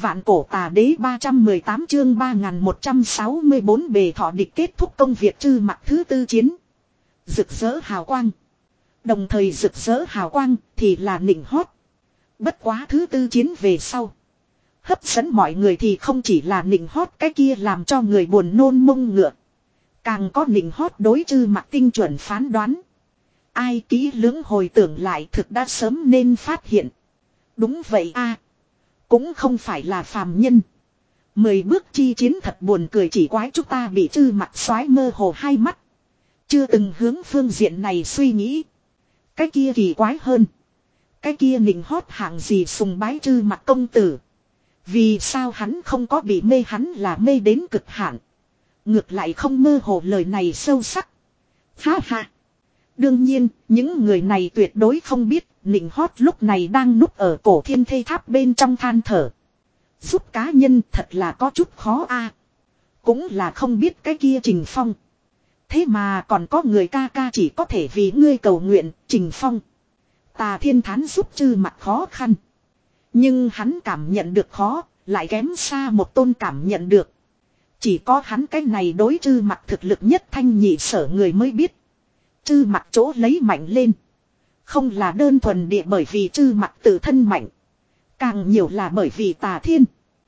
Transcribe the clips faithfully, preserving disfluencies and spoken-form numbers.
Vạn cổ tà đế ba trăm mười tám chương ba nghìn một trăm sáu mươi bốn bề thọ địch kết thúc công việc Trư Mặc thứ tư chiến. Rực rỡ hào quang. Đồng thời rực rỡ hào quang thì là nịnh hót. Bất quá thứ tư chiến về sau. Hấp dẫn mọi người thì không chỉ là nịnh hót cái kia làm cho người buồn nôn mông ngựa. Càng có nịnh hót đối Trư Mặc tinh chuẩn phán đoán. Ai kỹ lưỡng hồi tưởng lại thực đã sớm nên phát hiện. Đúng vậy a, cũng không phải là phàm nhân. Mười bước chi chiến thật buồn cười, chỉ quái chúng ta bị Trư Mặc xoái mơ hồ hai mắt. Chưa từng hướng phương diện này suy nghĩ. Cái kia kỳ quái hơn. Cái kia nịnh hót hạng gì sùng bái Trư Mặc công tử. Vì sao hắn không có bị mê, hắn là mê đến cực hạn. Ngược lại không mơ hồ lời này sâu sắc. Ha ha. Đương nhiên, những người này tuyệt đối không biết, nịnh hót lúc này đang núp ở cổ thiên thây tháp bên trong than thở. Giúp cá nhân thật là có chút khó a. Cũng là không biết cái kia Trình Phong. Thế mà còn có người ca ca chỉ có thể vì ngươi cầu nguyện, Trình Phong. Tà Thiên thán giúp Trư Mặc khó khăn. Nhưng hắn cảm nhận được khó, lại kém xa một tôn cảm nhận được. Chỉ có hắn cái này đối Trư Mặc thực lực nhất thanh nhị sở người mới biết. Trư Mặc chỗ lấy mạnh lên. Không là đơn thuần địa bởi vì Trư Mặc tự thân mạnh. Càng nhiều là bởi vì Tà Thiên.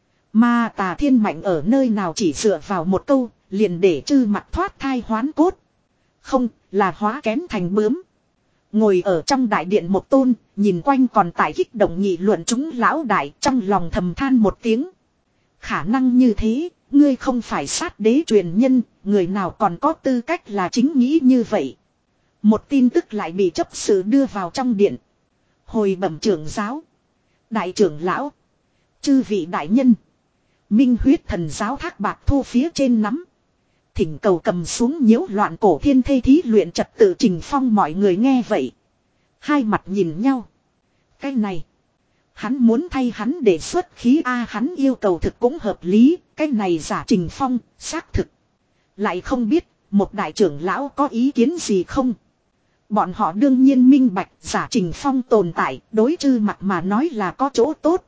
Mà Tà Thiên mạnh ở nơi nào chỉ dựa vào một câu, liền để Trư Mặc thoát thai hoán cốt. Không, là hóa kén thành bướm. Ngồi ở trong đại điện một tôn, nhìn quanh còn tại kích động nghị luận chúng lão đại, trong lòng thầm than một tiếng. Khả năng như thế, ngươi không phải sát đế truyền nhân, người nào còn có tư cách là chính nghĩ như vậy. Một tin tức lại bị chấp sự đưa vào trong điện. Hồi bẩm trưởng giáo, đại trưởng lão, chư vị đại nhân, Minh Huyết Thần giáo Thác Bạt Thu phía trên nắm. Thỉnh cầu cầm xuống nhiễu loạn cổ thiên thây thí luyện trật tự Trình Phong. Mọi người nghe vậy, hai mặt nhìn nhau. Cái này, hắn muốn thay hắn đề xuất khí A, hắn yêu cầu thực cũng hợp lý. Cái này giả Trình Phong, xác thực. Lại không biết, một đại trưởng lão có ý kiến gì không? Bọn họ đương nhiên minh bạch giả Trình Phong tồn tại, đối Trư Mặc mà nói là có chỗ tốt.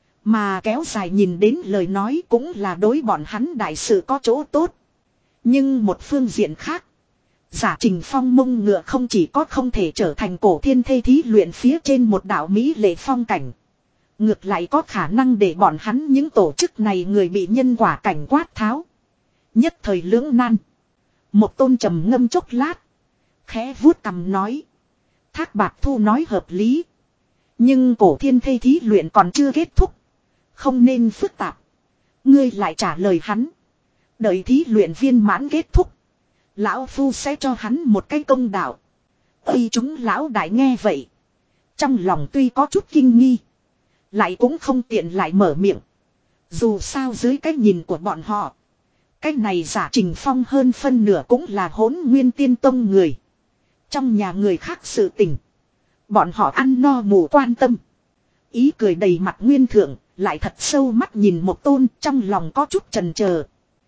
Mà kéo dài nhìn đến lời nói cũng là đối bọn hắn đại sự có chỗ tốt. Nhưng một phương diện khác, giả Trình Phong mông ngựa không chỉ có không thể trở thành cổ thiên thây thí luyện phía trên một đạo mỹ lệ phong cảnh. Ngược lại có khả năng để bọn hắn những tổ chức này người bị nhân quả cảnh quát tháo. Nhất thời lưỡng nan. Một tôn trầm ngâm chốc lát, khẽ vuốt cằm nói. Thác Bạt Thu nói hợp lý. Nhưng cổ thiên thây thí luyện còn chưa kết thúc. Không nên phức tạp. Ngươi lại trả lời hắn. Đợi thí luyện viên mãn kết thúc, lão phu sẽ cho hắn một cái công đạo. Ây chúng lão đại nghe vậy, trong lòng tuy có chút kinh nghi, lại cũng không tiện lại mở miệng. Dù sao dưới cái nhìn của bọn họ, cái này giả Trình Phong hơn phân nửa cũng là Hỗn Nguyên Tiên Tông người. Trong nhà người khác sự tình, bọn họ ăn no mù quan tâm. Ý cười đầy mặt Nguyên Thượng, lại thật sâu mắt nhìn một tôn, trong lòng có chút chần chờ.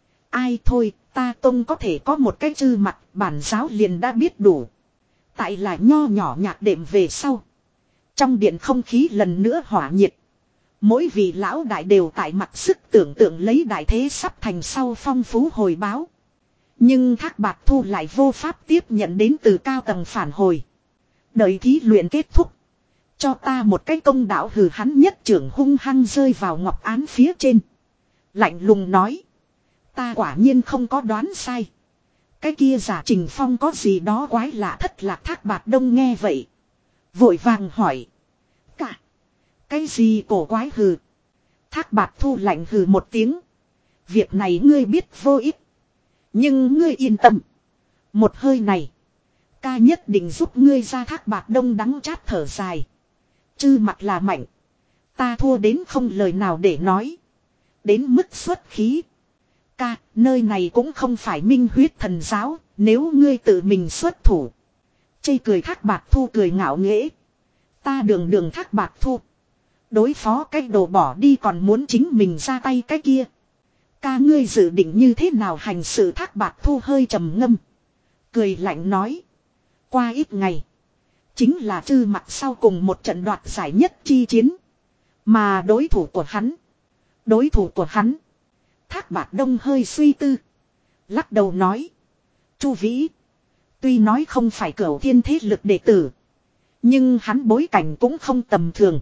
Ai thôi, ta tông có thể có một cái Trư Mặc, bản giáo liền đã biết đủ. Tại là nho nhỏ nhạc đệm về sau, trong điện không khí lần nữa hỏa nhiệt. Mỗi vị lão đại đều tại mặc sức tưởng tượng lấy đại thế sắp thành sau phong phú hồi báo. Nhưng Thác Bạt Thu lại vô pháp tiếp nhận đến từ cao tầng phản hồi. Đợi thí luyện kết thúc, cho ta một cái công đạo. Hừ, hắn nhất trưởng hung hăng rơi vào ngọc án phía trên, lạnh lùng nói. Ta quả nhiên không có đoán sai. Cái kia giả Trình Phong có gì đó quái lạ thất lạc. Thác Bạt Đông nghe vậy, vội vàng hỏi. Cả. Cái gì cổ quái? Hừ. Thác Bạt Thu lạnh hừ một tiếng. Việc này ngươi biết vô ích. Nhưng ngươi yên tâm. Một hơi này, ca nhất định giúp ngươi ra. Thác Bạt Đông đắng chát thở dài. Trư Mặc là mạnh, ta thua đến không lời nào để nói. Đến mức xuất khí. Ca, nơi này cũng không phải Minh Huyết Thần giáo, nếu ngươi tự mình xuất thủ. Chê cười. Thác Bạt Thu cười ngạo nghễ. Ta đường đường Thác Bạt Thu, đối phó cái đồ bỏ đi còn muốn chính mình ra tay cái kia. Ca, ngươi dự định như thế nào hành sự? Thác Bạt Thu hơi trầm ngâm, cười lạnh nói. Qua ít ngày, chính là Trư Mặc sau cùng một trận đoạt giải nhất chi chiến. Mà đối thủ của hắn, Đối thủ của hắn. Thác Bạt Đông hơi suy tư. Lắc đầu nói. Chu Vĩ. Tuy nói không phải Cửu Thiên thế lực đệ tử. Nhưng hắn bối cảnh cũng không tầm thường.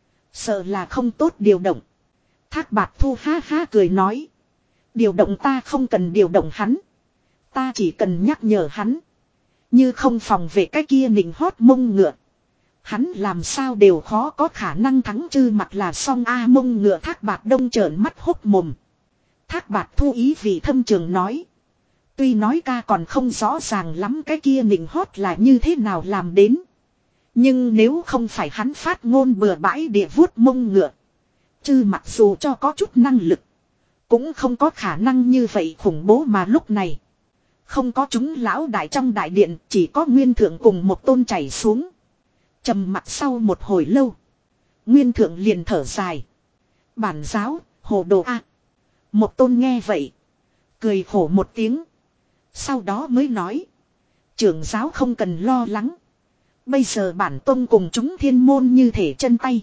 Sợ là không tốt điều động. Thác Bạt Thu ha ha cười nói. Điều động ta không cần điều động hắn. Ta chỉ cần nhắc nhở hắn. Như không phòng về cái kia nịnh hót mông ngựa. Hắn làm sao đều khó có khả năng thắng Chư Mặc là xong a mông ngựa. Thác Bạt Đông trợn mắt hốc mồm. Thác Bạt Thu ý vị thâm trường nói. Tuy nói ca còn không rõ ràng lắm cái kia nịnh hót là như thế nào làm đến. Nhưng nếu không phải hắn phát ngôn bừa bãi địa vuốt mông ngựa. Chư Mặc dù cho có chút năng lực. Cũng không có khả năng như vậy khủng bố mà lúc này. Không có chúng lão đại trong đại điện, chỉ có Nguyên Thượng cùng một tôn chảy xuống. Trầm mặc sau một hồi lâu. Nguyên Thượng liền thở dài. Bản giáo, hồ đồ a. Một tôn nghe vậy. Cười khổ một tiếng. Sau đó mới nói. Trưởng giáo không cần lo lắng. Bây giờ bản tôn cùng chúng thiên môn như thể chân tay.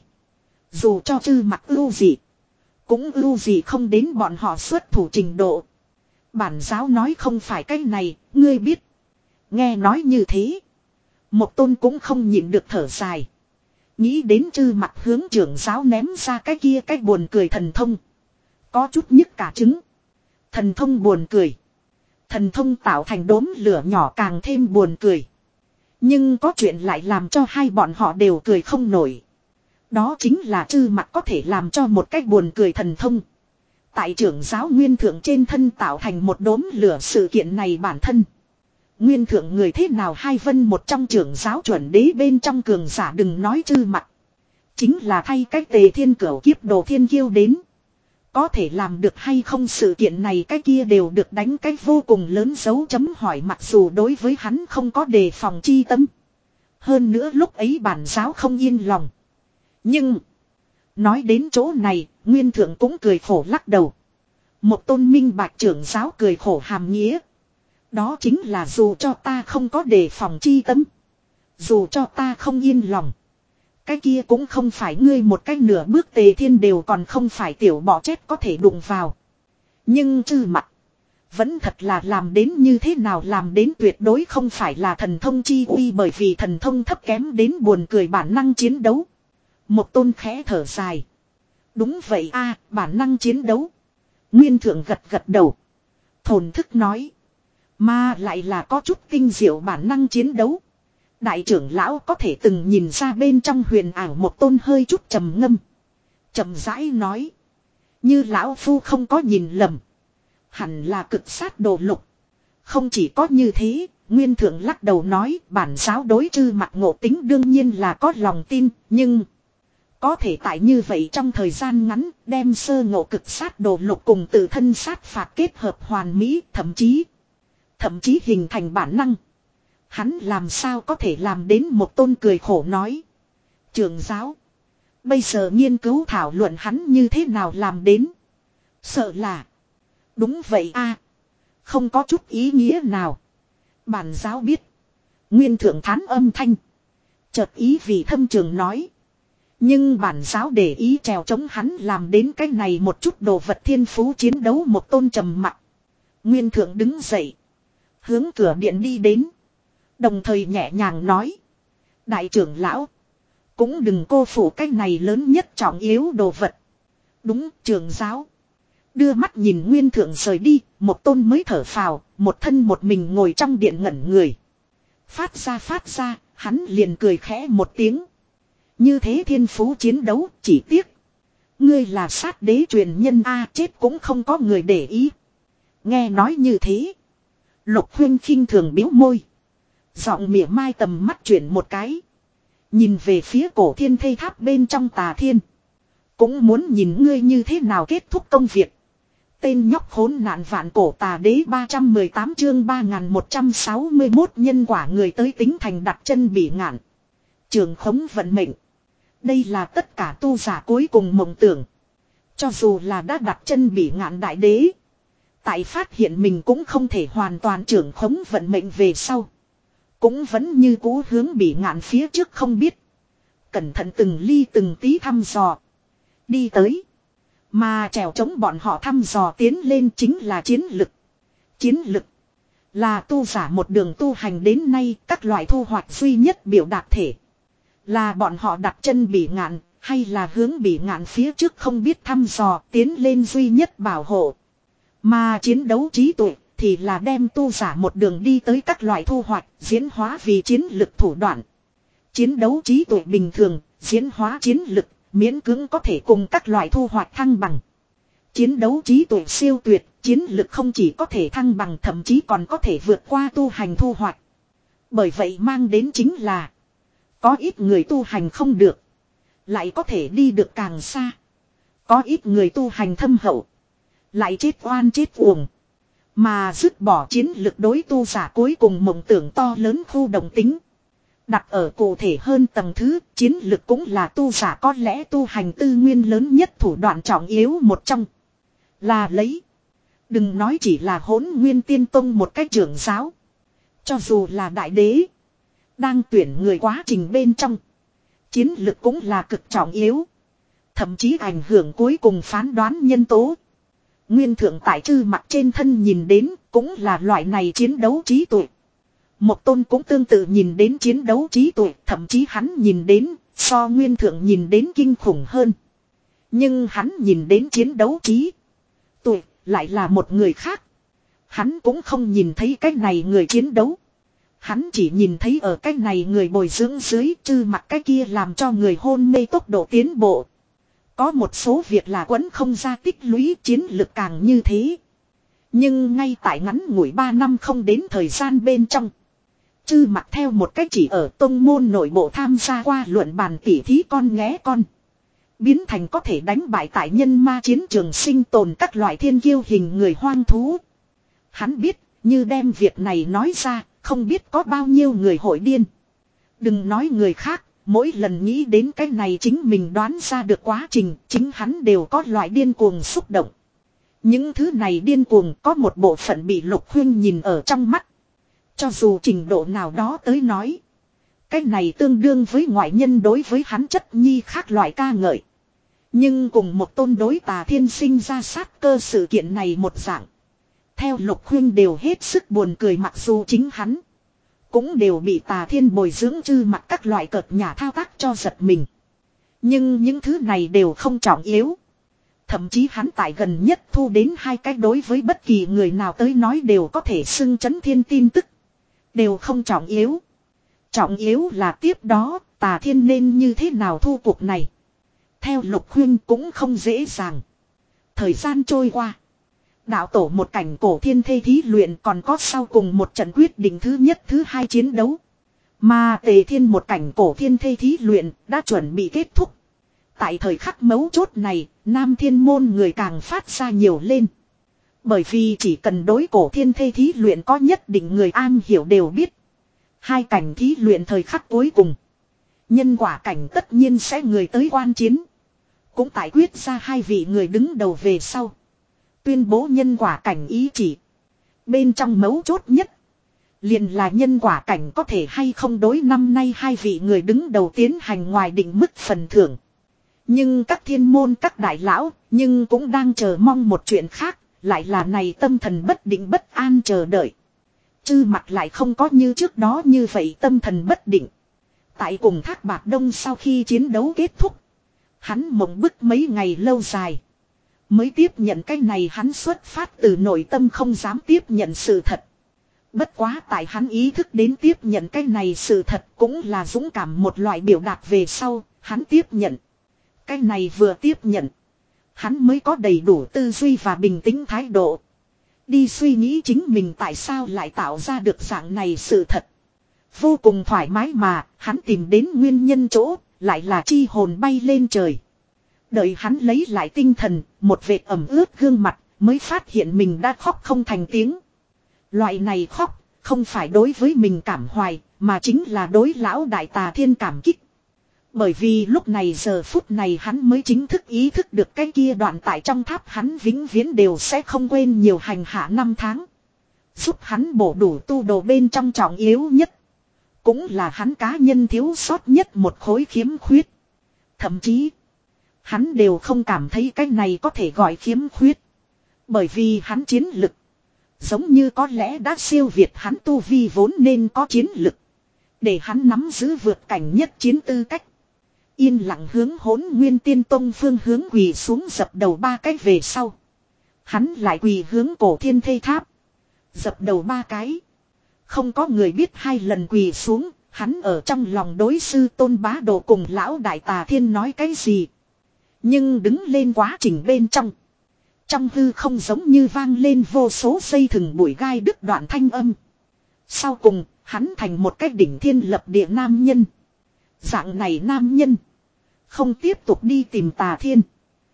Dù cho Chư Mặc ưu gì. Cũng ưu gì không đến bọn họ xuất thủ trình độ. Bản giáo nói không phải cái này, ngươi biết. Nghe nói như thế. Một tôn cũng không nhịn được thở dài. Nghĩ đến Chư Mặc hướng trưởng giáo ném ra cái kia cái buồn cười thần thông. Có chút nhức cả trứng. Thần thông buồn cười. Thần thông tạo thành đốm lửa nhỏ càng thêm buồn cười. Nhưng có chuyện lại làm cho hai bọn họ đều cười không nổi. Đó chính là Chư Mặc có thể làm cho một cách buồn cười thần thông. Tại trưởng giáo Nguyên Thượng trên thân tạo thành một đốm lửa sự kiện này bản thân. Nguyên Thượng người thế nào hai vân một trong trưởng giáo chuẩn đế bên trong cường giả đừng nói Chư Mặc. Chính là thay cách Tề Thiên Cửu kiếp đồ thiên kiêu đến. Có thể làm được hay không sự kiện này cái kia đều được đánh cách vô cùng lớn dấu chấm hỏi mặc dù đối với hắn không có đề phòng chi tâm. Hơn nữa lúc ấy bản giáo không yên lòng. Nhưng, nói đến chỗ này, Nguyên Thượng cũng cười khổ lắc đầu. Một tôn minh bạch trưởng giáo cười khổ hàm nghĩa. Đó chính là dù cho ta không có đề phòng chi tâm. Dù cho ta không yên lòng. Cái kia cũng không phải ngươi một cách nửa bước Tề Thiên đều còn không phải tiểu bọ chết có thể đụng vào. Nhưng Chư Mặc vẫn thật là làm đến như thế nào làm đến tuyệt đối không phải là thần thông chi uy bởi vì thần thông thấp kém đến buồn cười bản năng chiến đấu. Một tôn khẽ thở dài. Đúng vậy a, bản năng chiến đấu. Nguyên Thượng gật gật đầu. Thổn thức nói. Mà lại là có chút kinh diệu bản năng chiến đấu. Đại trưởng lão có thể từng nhìn ra bên trong huyền ảo một tôn hơi chút trầm ngâm. Trầm rãi nói. Như lão phu không có nhìn lầm. Hẳn là cực sát đồ lục. Không chỉ có như thế, Nguyên Thượng lắc đầu nói bản giáo đối Chư Mặc ngộ tính đương nhiên là có lòng tin, nhưng có thể tại như vậy trong thời gian ngắn đem sơ ngộ cực sát đồ lục cùng tự thân sát phạt kết hợp hoàn mỹ thậm chí thậm chí hình thành bản năng. Hắn làm sao có thể làm đến một tôn cười khổ nói. Trưởng giáo. Bây giờ nghiên cứu thảo luận hắn như thế nào làm đến. Sợ là. Đúng vậy a, không có chút ý nghĩa nào. Bản giáo biết. Nguyên Thượng thán âm thanh. Chợt ý vì thâm trường nói. Nhưng bản giáo để ý trèo chống hắn làm đến cái này một chút đồ vật thiên phú chiến đấu một tôn trầm mặc. Nguyên Thượng đứng dậy. Hướng cửa điện đi đến. Đồng thời nhẹ nhàng nói. Đại trưởng lão. Cũng đừng cô phụ cái này lớn nhất trọng yếu đồ vật. Đúng trưởng giáo. Đưa mắt nhìn Nguyên Thượng rời đi. Một tôn mới thở phào. Một thân một mình ngồi trong điện ngẩn người. Phát ra phát ra. Hắn liền cười khẽ một tiếng. Như thế thiên phú chiến đấu chỉ tiếc. Ngươi là sát đế truyền nhân A chết cũng không có người để ý. Nghe nói như thế. Lục Huyên khinh thường biếu môi. Giọng mỉa mai tầm mắt chuyển một cái. Nhìn về phía cổ thiên thây tháp bên trong Tà Thiên. Cũng muốn nhìn ngươi như thế nào kết thúc công việc. Tên nhóc khốn nạn vạn cổ tà đế ba trăm mười tám chương ba nghìn một trăm sáu mươi mốt nhân quả người tới tính thành đặt chân bị ngạn. Trường khống vận mệnh. Đây là tất cả tu giả cuối cùng mộng tưởng. Cho dù là đã đặt chân bị ngạn đại đế. Tại phát hiện mình cũng không thể hoàn toàn trưởng khống vận mệnh về sau. Cũng vẫn như cũ hướng bị ngạn phía trước không biết. Cẩn thận từng ly từng tí thăm dò. Đi tới. Mà trèo chống bọn họ thăm dò tiến lên chính là chiến lực. Chiến lực là tu giả một đường tu hành đến nay các loại thu hoạch duy nhất biểu đạt thể. Là bọn họ đặt chân bỉ ngạn, hay là hướng bỉ ngạn phía trước không biết thăm dò tiến lên duy nhất bảo hộ. Mà chiến đấu trí tuệ thì là đem tu giả một đường đi tới các loại thu hoạch diễn hóa vì chiến lực thủ đoạn. Chiến đấu trí tuệ bình thường, diễn hóa chiến lực, miễn cưỡng có thể cùng các loại thu hoạch thăng bằng. Chiến đấu trí tuệ siêu tuyệt, chiến lực không chỉ có thể thăng bằng thậm chí còn có thể vượt qua tu hành thu hoạch. Bởi vậy mang đến chính là có ít người tu hành không được, lại có thể đi được càng xa. Có ít người tu hành thâm hậu, lại chết oan chết uổng. Mà dứt bỏ chiến lực đối tu giả cuối cùng mộng tưởng to lớn khu đồng tính. Đặt ở cụ thể hơn tầng thứ, chiến lực cũng là tu giả có lẽ tu hành tư nguyên lớn nhất thủ đoạn trọng yếu một trong. Là lấy. Đừng nói chỉ là Hỗn Nguyên Tiên Tông một cách trưởng giáo. Cho dù là đại đế, đang tuyển người quá trình bên trong, chiến lực cũng là cực trọng yếu. Thậm chí ảnh hưởng cuối cùng phán đoán nhân tố. Nguyên thượng tại Trư Mặc trên thân nhìn đến cũng là loại này chiến đấu trí tuệ. Một tôn cũng tương tự nhìn đến chiến đấu trí tuệ, thậm chí hắn nhìn đến so nguyên thượng nhìn đến kinh khủng hơn. Nhưng hắn nhìn đến chiến đấu trí tuệ lại là một người khác. Hắn cũng không nhìn thấy cái này người chiến đấu. Hắn chỉ nhìn thấy ở cái này người bồi dưỡng dưới Trư Mặc cái kia làm cho người hôn mê tốc độ tiến bộ. Có một số việc là quấn không ra tích lũy chiến lực càng như thế. Nhưng ngay tại ngắn ngủi ba năm không đến thời gian bên trong, Trư Mặc theo một cách chỉ ở tông môn nội bộ tham gia qua luận bàn tỉ thí con nghé con, biến thành có thể đánh bại tại nhân ma chiến trường sinh tồn các loại thiên kiêu hình người hoang thú. Hắn biết, như đem việc này nói ra, không biết có bao nhiêu người hội điên. Đừng nói người khác, mỗi lần nghĩ đến cái này chính mình đoán ra được quá trình, chính hắn đều có loại điên cuồng xúc động. Những thứ này điên cuồng có một bộ phận bị Lục Huyên nhìn ở trong mắt. Cho dù trình độ nào đó tới nói, cái này tương đương với ngoại nhân đối với hắn chất nhi khác loại ca ngợi. Nhưng cùng một tôn đối Tà Thiên sinh ra sát cơ sự kiện này một dạng. Theo Lục Huyên đều hết sức buồn cười, mặc dù chính hắn cũng đều bị Tà Thiên bồi dưỡng Trư Mặc các loại cợt nhả thao tác cho giật mình. Nhưng những thứ này đều không trọng yếu. Thậm chí hắn tại gần nhất thu đến hai cái đối với bất kỳ người nào tới nói đều có thể xưng chấn thiên tin tức. Đều không trọng yếu. Trọng yếu là tiếp đó Tà Thiên nên như thế nào thu cuộc này. Theo Lục Huyên cũng không dễ dàng. Thời gian trôi qua. Đạo tổ một cảnh cổ thiên thê thí luyện còn có sau cùng một trận quyết định thứ nhất thứ hai chiến đấu. Mà Tề Thiên một cảnh cổ thiên thê thí luyện đã chuẩn bị kết thúc. Tại thời khắc mấu chốt này, Nam Thiên môn người càng phát ra nhiều lên. Bởi vì chỉ cần đối cổ thiên thê thí luyện có nhất định người an hiểu đều biết. Hai cảnh thí luyện thời khắc cuối cùng, nhân quả cảnh tất nhiên sẽ người tới quan chiến. Cũng tại quyết ra hai vị người đứng đầu về sau, tuyên bố nhân quả cảnh ý chỉ. Bên trong mấu chốt nhất, liền là nhân quả cảnh có thể hay không đối năm nay hai vị người đứng đầu tiến hành ngoài định mức phần thưởng. Nhưng các thiên môn các đại lão, nhưng cũng đang chờ mong một chuyện khác, lại là này tâm thần bất định bất an chờ đợi. Trư Mặc lại không có như trước đó như vậy tâm thần bất định. Tại cùng Thác Bạt Đông sau khi chiến đấu kết thúc, hắn mộng bức mấy ngày lâu dài, mới tiếp nhận cái này hắn xuất phát từ nội tâm không dám tiếp nhận sự thật. Bất quá tại hắn ý thức đến tiếp nhận cái này sự thật cũng là dũng cảm một loại biểu đạt về sau, hắn tiếp nhận. Cái này vừa tiếp nhận, hắn mới có đầy đủ tư duy và bình tĩnh thái độ. Đi suy nghĩ chính mình tại sao lại tạo ra được dạng này sự thật. Vô cùng thoải mái mà, hắn tìm đến nguyên nhân chỗ, lại là chi hồn bay lên trời. Đợi hắn lấy lại tinh thần, một vệt ẩm ướt gương mặt, mới phát hiện mình đã khóc không thành tiếng. Loại này khóc, không phải đối với mình cảm hoài, mà chính là đối lão đại Tà Thiên cảm kích. Bởi vì lúc này giờ phút này hắn mới chính thức ý thức được cái kia đoạn tại trong tháp hắn vĩnh viễn đều sẽ không quên nhiều hành hạ năm tháng. Giúp hắn bổ đủ tu đồ bên trong trọng yếu nhất. Cũng là hắn cá nhân thiếu sót nhất một khối khiếm khuyết. Thậm chí, Hắn đều không cảm thấy cái này có thể gọi khiếm khuyết. Bởi vì hắn chiến lực. Giống như có lẽ đã siêu việt hắn tu vi vốn nên có chiến lực. Để hắn nắm giữ vượt cảnh nhất chiến tư cách. Yên lặng hướng Hỗn Nguyên Tiên Tông phương hướng quỳ xuống dập đầu ba cái về sau. Hắn lại quỳ hướng Cổ Thiên Thây Tháp. Dập đầu ba cái. Không có người biết hai lần quỳ xuống. Hắn ở trong lòng đối sư Tôn Bá Đồ cùng lão Đại Tà Thiên nói cái gì. Nhưng đứng lên quá trình bên trong. Trong hư không giống như vang lên vô số dây thừng bụi gai đứt đoạn thanh âm. Sau cùng, hắn thành một cái đỉnh thiên lập địa nam nhân. Dạng này nam nhân. Không tiếp tục đi tìm Tà Thiên.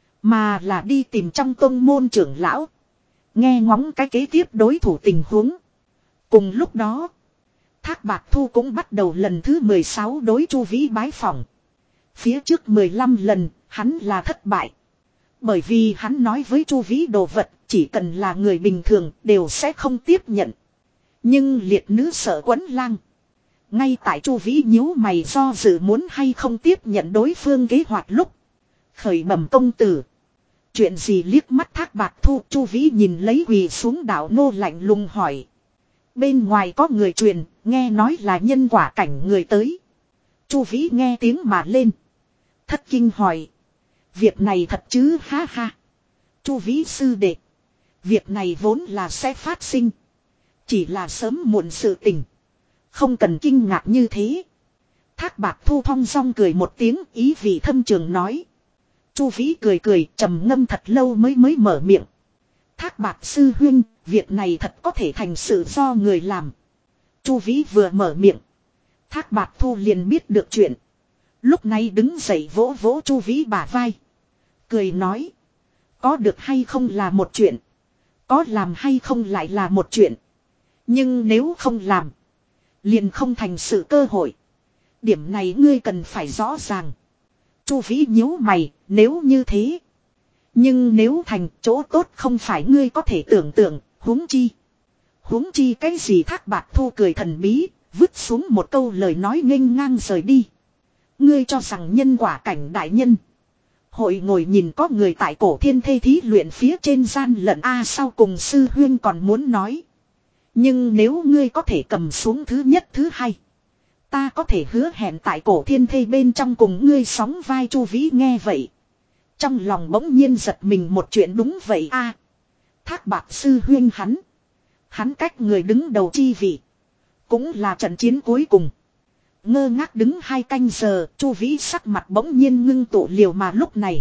Mà là đi tìm trong tông môn trưởng lão. Nghe ngóng cái kế tiếp đối thủ tình huống. Cùng lúc đó, Thác Bạt Thu cũng bắt đầu lần thứ mười sáu đối Chu Vĩ bái phỏng. Phía trước mười lăm lần, hắn là thất bại. Bởi vì hắn nói với Chu Vĩ đồ vật, chỉ cần là người bình thường đều sẽ không tiếp nhận. Nhưng liệt nữ Sở Quấn Lang. Ngay tại Chu Vĩ nhíu mày do dự muốn hay không tiếp nhận đối phương kế hoạch lúc. Khởi bẩm công tử. Chuyện gì liếc mắt Thác Bạt Thu, Chu Vĩ nhìn lấy quỳ xuống đạo nô lạnh lùng hỏi. Bên ngoài có người truyền, nghe nói là nhân quả cảnh người tới. Chu Vĩ nghe tiếng mà lên. Thất kinh hỏi. Việc này thật chứ ha ha. Chu Vĩ sư đệ. Việc này vốn là sẽ phát sinh. Chỉ là sớm muộn sự tình. Không cần kinh ngạc như thế. Thác Bạt Thu thong dong cười một tiếng ý vị thâm trường nói. Chu Vĩ cười cười trầm ngâm thật lâu mới mới mở miệng. Thác Bạt sư huynh, việc này thật có thể thành sự do người làm. Chu Vĩ vừa mở miệng. Thác Bạt Thu liền biết được chuyện. Lúc này đứng dậy vỗ vỗ Chu Vĩ bả vai. Cười nói. Có được hay không là một chuyện. Có làm hay không lại là một chuyện. Nhưng nếu không làm. Liền không thành sự cơ hội. Điểm này ngươi cần phải rõ ràng. Chu Vĩ nhíu mày, nếu như thế. Nhưng nếu thành chỗ tốt không phải ngươi có thể tưởng tượng, huống chi. Huống chi cái gì Thác Bạt Thu cười thần bí, vứt xuống một câu lời nói nghênh ngang rời đi. Ngươi cho rằng nhân quả cảnh đại nhân. Hội ngồi nhìn có người tại Cổ Thiên Thây thí luyện phía trên gian lận A sau cùng sư huyên còn muốn nói. Nhưng nếu ngươi có thể cầm xuống thứ nhất thứ hai. Ta có thể hứa hẹn tại Cổ Thiên Thây bên trong cùng ngươi sóng vai. Chu Vĩ nghe vậy. Trong lòng bỗng nhiên giật mình một chuyện đúng vậy a. Thác Bạt sư huyên hắn. Hắn cách người đứng đầu chi vị. Cũng là trận chiến cuối cùng. Ngơ ngác đứng hai canh giờ, Chu Vĩ sắc mặt bỗng nhiên ngưng tụ liều mà lúc này.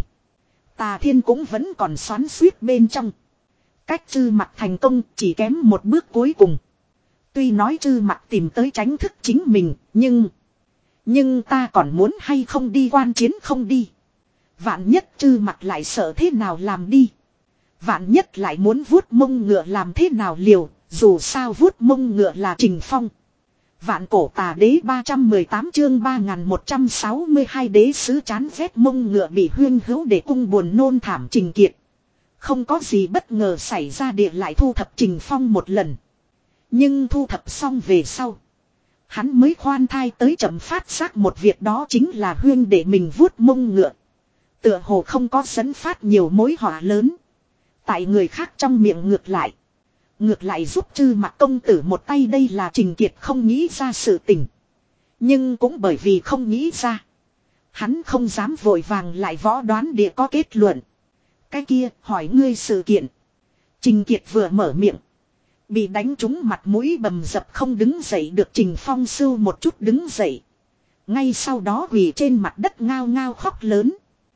Tà Thiên cũng vẫn còn xoắn xuýt bên trong. Cách Trư Mặc thành công chỉ kém một bước cuối cùng. Tuy nói Trư Mặc tìm tới tránh thức chính mình, nhưng... Nhưng ta còn muốn hay không đi quan chiến không đi. Vạn nhất Trư Mặc lại sợ thế nào làm đi. Vạn nhất lại muốn vuốt mông ngựa làm thế nào liều, dù sao vuốt mông ngựa là Trình Phong. Vạn Cổ Tà Đế ba trăm mười tám chương ba nghìn một trăm sáu mươi hai đế sứ chán ghét mông ngựa bị Huyên Hữu để cung buồn nôn thảm Trình Kiệt. Không có gì bất ngờ xảy ra địa lại thu thập Trình Phong một lần. Nhưng thu thập xong về sau. Hắn mới khoan thai tới chậm phát giác một việc đó chính là Huyên để mình vuốt mông ngựa. Tựa hồ không có dẫn phát nhiều mối họa lớn. Tại người khác trong miệng ngược lại. Ngược lại giúp Trư Mặc công tử một tay đây là Trình Kiệt không nghĩ ra sự tình. Nhưng cũng bởi vì không nghĩ ra. Hắn không dám vội vàng lại võ đoán địa có kết luận. Cái kia hỏi ngươi sự kiện. Trình Kiệt vừa mở miệng. Bị đánh trúng mặt mũi bầm dập không đứng dậy được Trình Phong sưu một chút đứng dậy. Ngay sau đó quỳ trên mặt đất ngao ngao khóc lớn.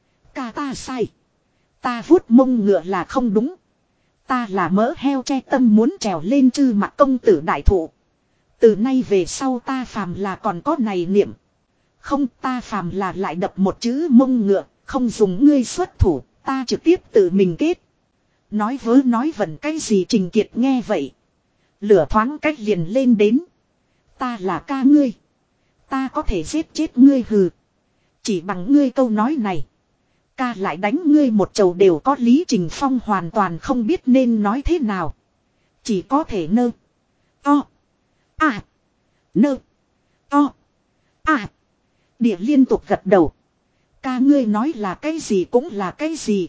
Ca ta sai. Ta vuốt mông ngựa là không đúng. Ta là mỡ heo che tâm muốn trèo lên Trư Mặc công tử đại thụ. Từ nay về sau ta phàm là còn có này niệm. Không ta phàm là lại đập một chữ mông ngựa. Không dùng ngươi xuất thủ. Ta trực tiếp tự mình kết. Nói vớ nói vẩn cái gì Trình Kiệt nghe vậy. Lửa thoáng cách liền lên đến. Ta là ca ngươi. Ta có thể giết chết ngươi hừ. Chỉ bằng ngươi câu nói này. Ca lại đánh ngươi một chầu đều có lý. Trình Phong hoàn toàn không biết nên nói thế nào. Chỉ có thể nơ. To. À. Nơ. To. À. Địa liên tục gật đầu. Ca ngươi nói là cái gì cũng là cái gì.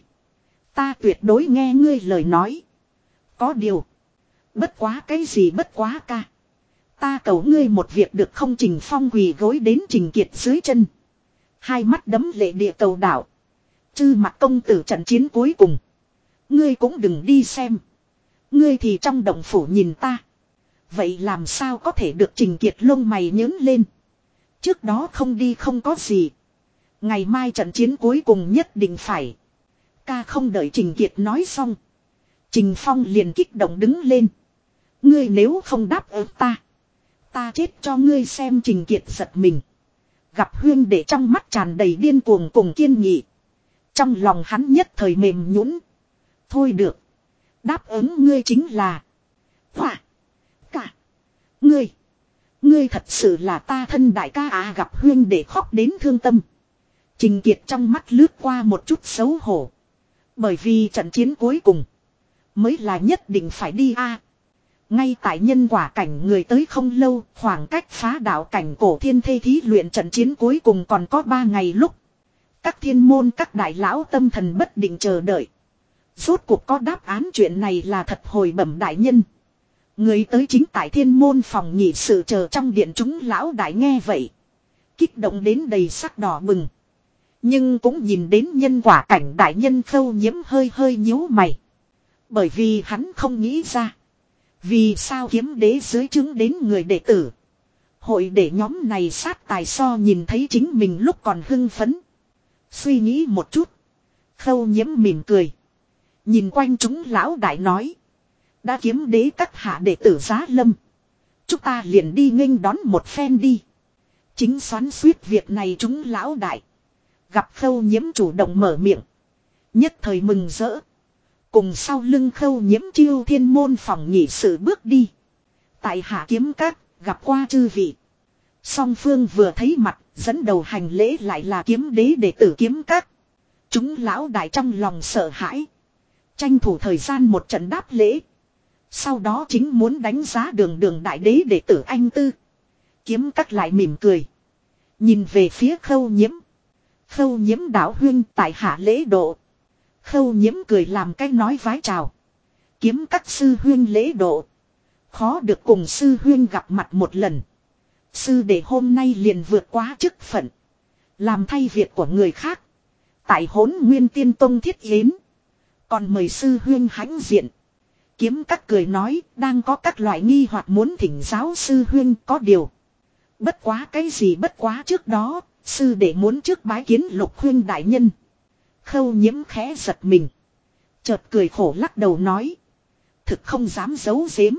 Ta tuyệt đối nghe ngươi lời nói. Có điều. Bất quá cái gì bất quá ca. Ta cầu ngươi một việc được không? Trình Phong quỳ gối đến Trình Kiệt dưới chân. Hai mắt đấm lệ địa cầu đảo. Chư mặt công tử trận chiến cuối cùng. Ngươi cũng đừng đi xem. Ngươi thì trong động phủ nhìn ta. Vậy làm sao có thể được? Trình Kiệt lông mày nhướng lên. Trước đó không đi không có gì. Ngày mai trận chiến cuối cùng nhất định phải. Ca không đợi Trình Kiệt nói xong. Trình Phong liền kích động đứng lên. Ngươi nếu không đáp ứng ta. Ta chết cho ngươi xem. Trình Kiệt giật mình. Gặp huyên để trong mắt tràn đầy điên cuồng cùng kiên nghị. Trong lòng hắn nhất thời mềm nhũn. Thôi được. Đáp ứng ngươi chính là. Hỏa. Cả. Ngươi. Ngươi thật sự là ta thân đại ca à? Gặp huyên để khóc đến thương tâm. Trình Kiệt trong mắt lướt qua một chút xấu hổ. Bởi vì trận chiến cuối cùng. Mới là nhất định phải đi a. Ngay tại nhân quả cảnh người tới không lâu. Khoảng cách phá đạo cảnh cổ thiên thê thí luyện trận chiến cuối cùng còn có ba ngày lúc. Các thiên môn các đại lão tâm thần bất định chờ đợi. Rốt cuộc có đáp án chuyện này là thật hồi bẩm đại nhân. Người tới chính tại thiên môn phòng nhị sự chờ trong điện chúng lão đại nghe vậy. Kích động đến đầy sắc đỏ bừng. Nhưng cũng nhìn đến nhân quả cảnh đại nhân Khâu Nhiễm hơi hơi nhíu mày. Bởi vì hắn không nghĩ ra. Vì sao kiếm đế dưới chứng đến người đệ tử. Hội để nhóm này sát tài so nhìn thấy chính mình lúc còn hưng phấn. Suy nghĩ một chút. Khâu Nhiễm mỉm cười. Nhìn quanh chúng lão đại nói. Đã kiếm đế các hạ đệ tử giá lâm. Chúng ta liền đi nghênh đón một phen đi. Chính xoắn suýt việc này chúng lão đại. Gặp Khâu Nhiễm chủ động mở miệng. Nhất thời mừng rỡ. Cùng sau lưng Khâu Nhiễm chiêu thiên môn phòng nhị sự bước đi. Tại hạ kiếm các gặp qua chư vị. Song phương vừa thấy mặt dẫn đầu hành lễ lại là kiếm đế đệ tử kiếm các. Chúng lão đại trong lòng sợ hãi. Tranh thủ thời gian một trận đáp lễ. Sau đó chính muốn đánh giá đường đường đại đế đệ tử anh tư. Kiếm các lại mỉm cười. Nhìn về phía Khâu Nhiễm. Khâu Nhiễm đạo huyên tại hạ lễ độ. Khâu Nhiễm cười làm cái nói vái chào. Kiếm các sư huyên lễ độ. Khó được cùng sư huyên gặp mặt một lần. Sư đệ hôm nay liền vượt quá chức phận. Làm thay việc của người khác. Tại Hỗn Nguyên Tiên Tông thiết yến. Còn mời sư huyên hãnh diện. Kiếm các cười nói đang có các loại nghi hoặc muốn thỉnh giáo sư huyên có điều. Bất quá cái gì bất quá trước đó. Sư đệ muốn trước bái kiến Lục huyên đại nhân. Khâu Nhiễm khẽ giật mình. Chợt cười khổ lắc đầu nói. Thực không dám giấu giếm.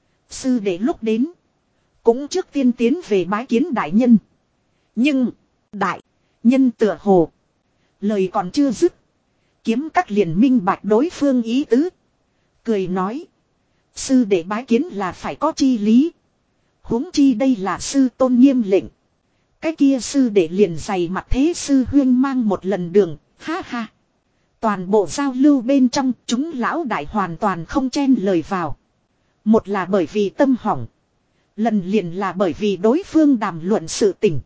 Sư đệ lúc đến. Cũng trước tiên tiến về bái kiến đại nhân. Nhưng. Đại. Nhân tựa hồ. Lời còn chưa dứt. Kiếm các liền minh bạch đối phương ý tứ. Cười nói. Sư đệ bái kiến là phải có chi lý. Huống chi đây là sư tôn nghiêm lệnh. Cái kia sư đệ liền dày mặt thế sư huyên mang một lần đường. Ha ha. Toàn bộ giao lưu bên trong chúng lão đại hoàn toàn không chen lời vào. Một là bởi vì tâm hỏng. Lần liền là bởi vì đối phương đàm luận sự tình.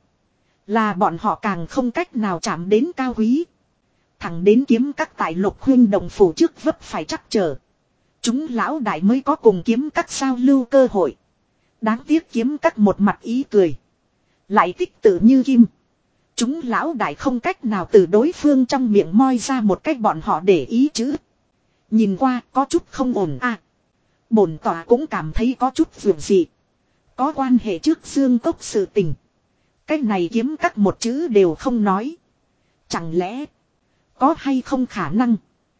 Là bọn họ càng không cách nào chạm đến cao quý. Thẳng đến kiếm các tại Lục huyên đồng phủ trước vấp phải chắc trở. Chúng lão đại mới có cùng kiếm các giao lưu cơ hội. Đáng tiếc kiếm các một mặt ý cười. Lại tích tự như kim. Chúng lão đại không cách nào từ đối phương trong miệng moi ra một cách bọn họ để ý chứ. Nhìn qua có chút không ổn à. Bổn tòa cũng cảm thấy có chút vượt gì. Có quan hệ trước xương cốc sự tình. Cái này kiếm các một chữ đều không nói. Chẳng lẽ có hay không khả năng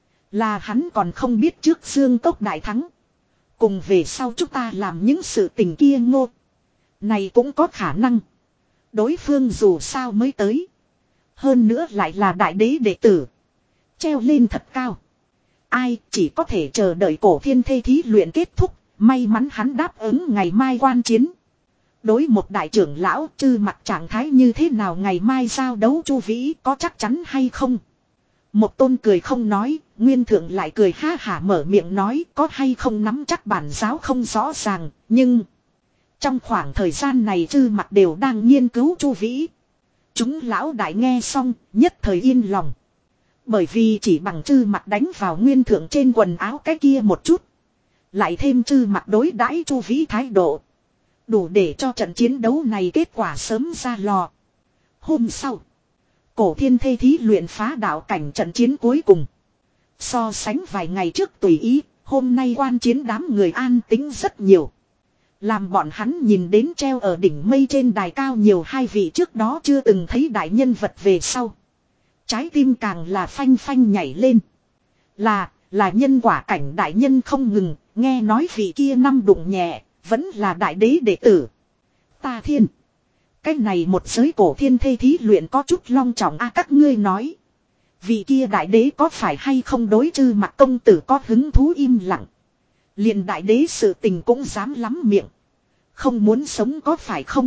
là hắn còn không biết trước xương cốc đại thắng. Cùng về sau chúng ta làm những sự tình kia ngô. Này cũng có khả năng. Đối phương dù sao mới tới. Hơn nữa lại là đại đế đệ tử. Treo lên thật cao. Ai chỉ có thể chờ đợi cổ thiên thê thí luyện kết thúc. May mắn hắn đáp ứng ngày mai quan chiến. Đối một đại trưởng lão chư mặt trạng thái như thế nào ngày mai giao đấu chu vĩ có chắc chắn hay không. Một tôn cười không nói. Nguyên thượng lại cười ha hả mở miệng nói có hay không nắm chắc bản giáo không rõ ràng. Nhưng trong khoảng thời gian này chư mặt đều đang nghiên cứu chu vĩ. Chúng lão đại nghe xong, nhất thời yên lòng. Bởi vì chỉ bằng Trư Mặc đánh vào nguyên thượng trên quần áo cái kia một chút. Lại thêm Trư Mặc đối đãi Chu Vĩ thái độ. Đủ để cho trận chiến đấu này kết quả sớm ra lò. Hôm sau, Cổ Thiên Thê thí luyện phá đạo cảnh trận chiến cuối cùng. So sánh vài ngày trước tùy ý, hôm nay quan chiến đám người an tĩnh rất nhiều. Làm bọn hắn nhìn đến treo ở đỉnh mây trên đài cao nhiều hai vị trước đó chưa từng thấy đại nhân vật về sau. Trái tim càng là phanh phanh nhảy lên. Là, là nhân quả cảnh đại nhân không ngừng, nghe nói vị kia năm đụng nhẹ, vẫn là đại đế đệ tử. Ta thiên. Cái này một giới Cổ Thiên Thê thí luyện có chút long trọng a các ngươi nói. Vị kia đại đế có phải hay không đối Trư Mặc công tử có hứng thú im lặng. Liền đại đế sự tình cũng dám lắm miệng. Không muốn sống có phải không?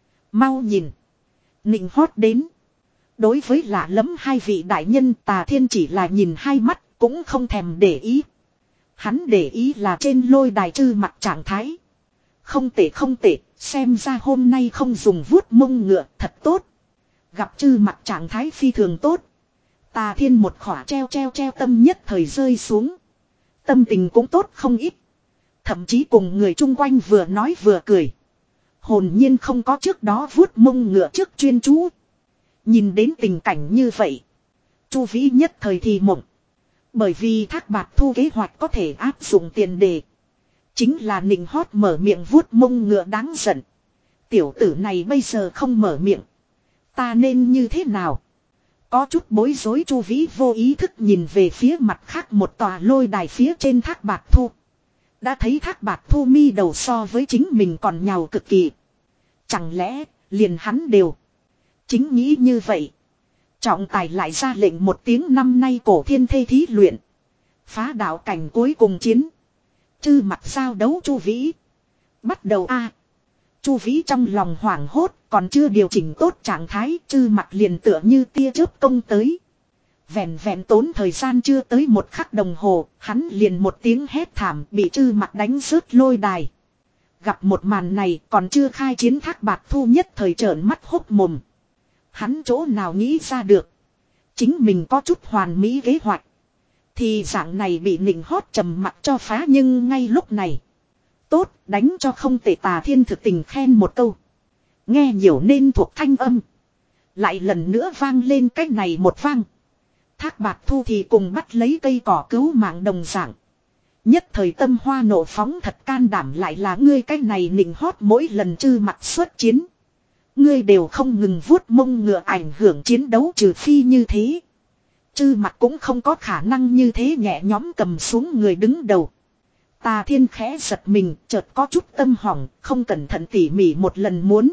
Mau nhìn. Nịnh hót đến. Đối với lạ lẫm hai vị đại nhân Tà Thiên chỉ là nhìn hai mắt cũng không thèm để ý. Hắn để ý là trên lôi đài Trư Mặc trạng thái. Không tệ không tệ, xem ra hôm nay không dùng vuốt mông ngựa thật tốt. Gặp Trư Mặc trạng thái phi thường tốt. Tà Thiên một khỏa treo treo treo tâm nhất thời rơi xuống. Tâm tình cũng tốt không ít. Thậm chí cùng người chung quanh vừa nói vừa cười. Hồn nhiên không có trước đó vuốt mông ngựa trước chuyên chú. Nhìn đến tình cảnh như vậy. Chu Vĩ nhất thời thì mộng. Bởi vì Thác Bạt Thu kế hoạch có thể áp dụng tiền đề. Chính là nịnh hót mở miệng vuốt mông ngựa đáng giận. Tiểu tử này bây giờ không mở miệng. Ta nên như thế nào? Có chút bối rối Chu Vĩ vô ý thức nhìn về phía mặt khác một tòa lôi đài phía trên Thác Bạt Thu. Đã thấy Thác Bạt Thu mi đầu so với chính mình còn nhào cực kỳ. Chẳng lẽ liền hắn đều. Chính nghĩ như vậy. Trọng tài lại ra lệnh một tiếng năm nay Cổ Thiên Thê thí luyện. Phá đạo cảnh cuối cùng chiến. Trư Mặc giao đấu Chu Vĩ. Bắt đầu a. Chu Vĩ trong lòng hoảng hốt, còn chưa điều chỉnh tốt trạng thái, Trư Mặc liền tựa như tia chớp công tới. Vẹn vẹn tốn thời gian chưa tới một khắc đồng hồ, hắn liền một tiếng hét thảm bị Trư Mặc đánh rớt lôi đài. Gặp một màn này còn chưa khai chiến Thác Bạt Thu nhất thời trợn mắt hốc mồm. Hắn chỗ nào nghĩ ra được. Chính mình có chút hoàn mỹ kế hoạch. Thì dạng này bị nịnh hót trầm mặc cho phá nhưng ngay lúc này. Tốt đánh cho không tệ Tà Thiên thực tình khen một câu. Nghe nhiều nên thuộc thanh âm. Lại lần nữa vang lên cái này một vang. Thác Bạt Thu thì cùng bắt lấy cây cỏ cứu mạng đồng dạng. Nhất thời tâm hoa nộ phóng thật can đảm lại là ngươi cái này nịnh hót mỗi lần Trư Mặc xuất chiến. Ngươi đều không ngừng vuốt mông ngựa ảnh hưởng chiến đấu trừ phi như thế. Trư Mặc cũng không có khả năng như thế nhẹ nhõm cầm xuống người đứng đầu. Tà Thiên khẽ giật mình, chợt có chút tâm hỏng, không cẩn thận tỉ mỉ một lần muốn.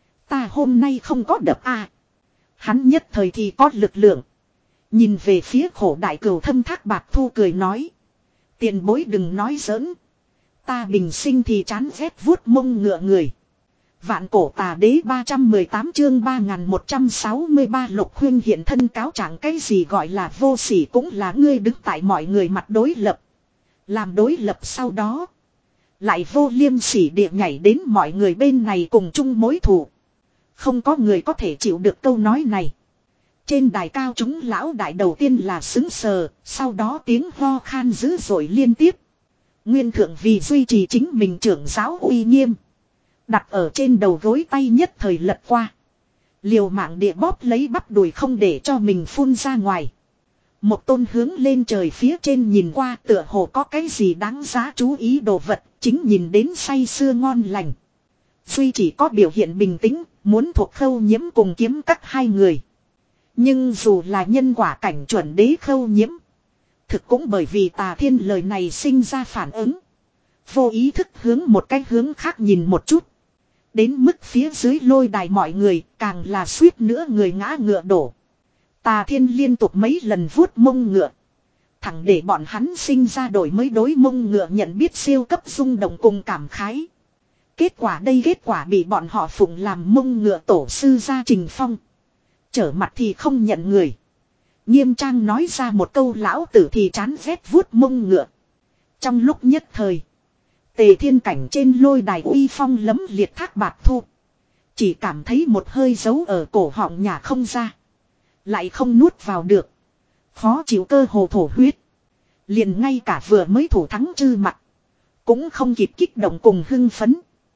Ta hôm nay không có đập a. À. Hắn nhất thời thì có lực lượng. Nhìn về phía khổ đại cửu thâm Thác Bạt Thu cười nói. Tiền bối đừng nói giỡn. Ta bình sinh thì chán ghét vuốt mông ngựa người. Vạn cổ tà đế ba trăm mười tám chương ba nghìn một trăm sáu mươi ba Lục Huyên hiện thân cáo trạng cái gì gọi là vô sỉ cũng là ngươi đứng tại mọi người mặt đối lập. Làm đối lập sau đó. Lại vô liêm sỉ địa nhảy đến mọi người bên này cùng chung mối thù. Không có người có thể chịu được câu nói này. Trên đài cao chúng lão đại đầu tiên là xứng sờ, sau đó tiếng ho khan dữ dội liên tiếp. Nguyên thượng vì duy trì chính mình trưởng giáo uy nghiêm. Đặt ở trên đầu gối tay nhất thời lật qua. Liều mạng địa bóp lấy bắp đùi không để cho mình phun ra ngoài. Một tôn hướng lên trời phía trên nhìn qua tựa hồ có cái gì đáng giá chú ý đồ vật, chính nhìn đến say sưa ngon lành. Duy chỉ có biểu hiện bình tĩnh, muốn thuộc Khâu Nhiễm cùng Kiếm Các hai người. Nhưng dù là nhân quả cảnh chuẩn đế Khâu Nhiễm, thực cũng bởi vì Tà Thiên lời này sinh ra phản ứng. Vô ý thức hướng một cái hướng khác nhìn một chút. Đến mức phía dưới lôi đài mọi người càng là suýt nữa người ngã ngựa đổ. Tà Thiên liên tục mấy lần vuốt mông ngựa. Thẳng để bọn hắn sinh ra đổi mới đối mông ngựa nhận biết siêu cấp rung động cùng cảm khái. Kết quả đây kết quả bị bọn họ phụng làm mông ngựa tổ sư gia Trình Phong. Trở mặt thì không nhận người. Nghiêm trang nói ra một câu lão tử thì chán ghét vuốt mông ngựa. Trong lúc nhất thời. Tề Thiên cảnh trên lôi đài uy phong lấm liệt Thác Bạt Thu. Chỉ cảm thấy một hơi giấu ở cổ họng nhả không ra. Lại không nuốt vào được. Khó chịu cơ hồ thổ huyết. Liền ngay cả vừa mới thủ thắng Trư Mặc cũng không kịp kích động cùng hưng phấn.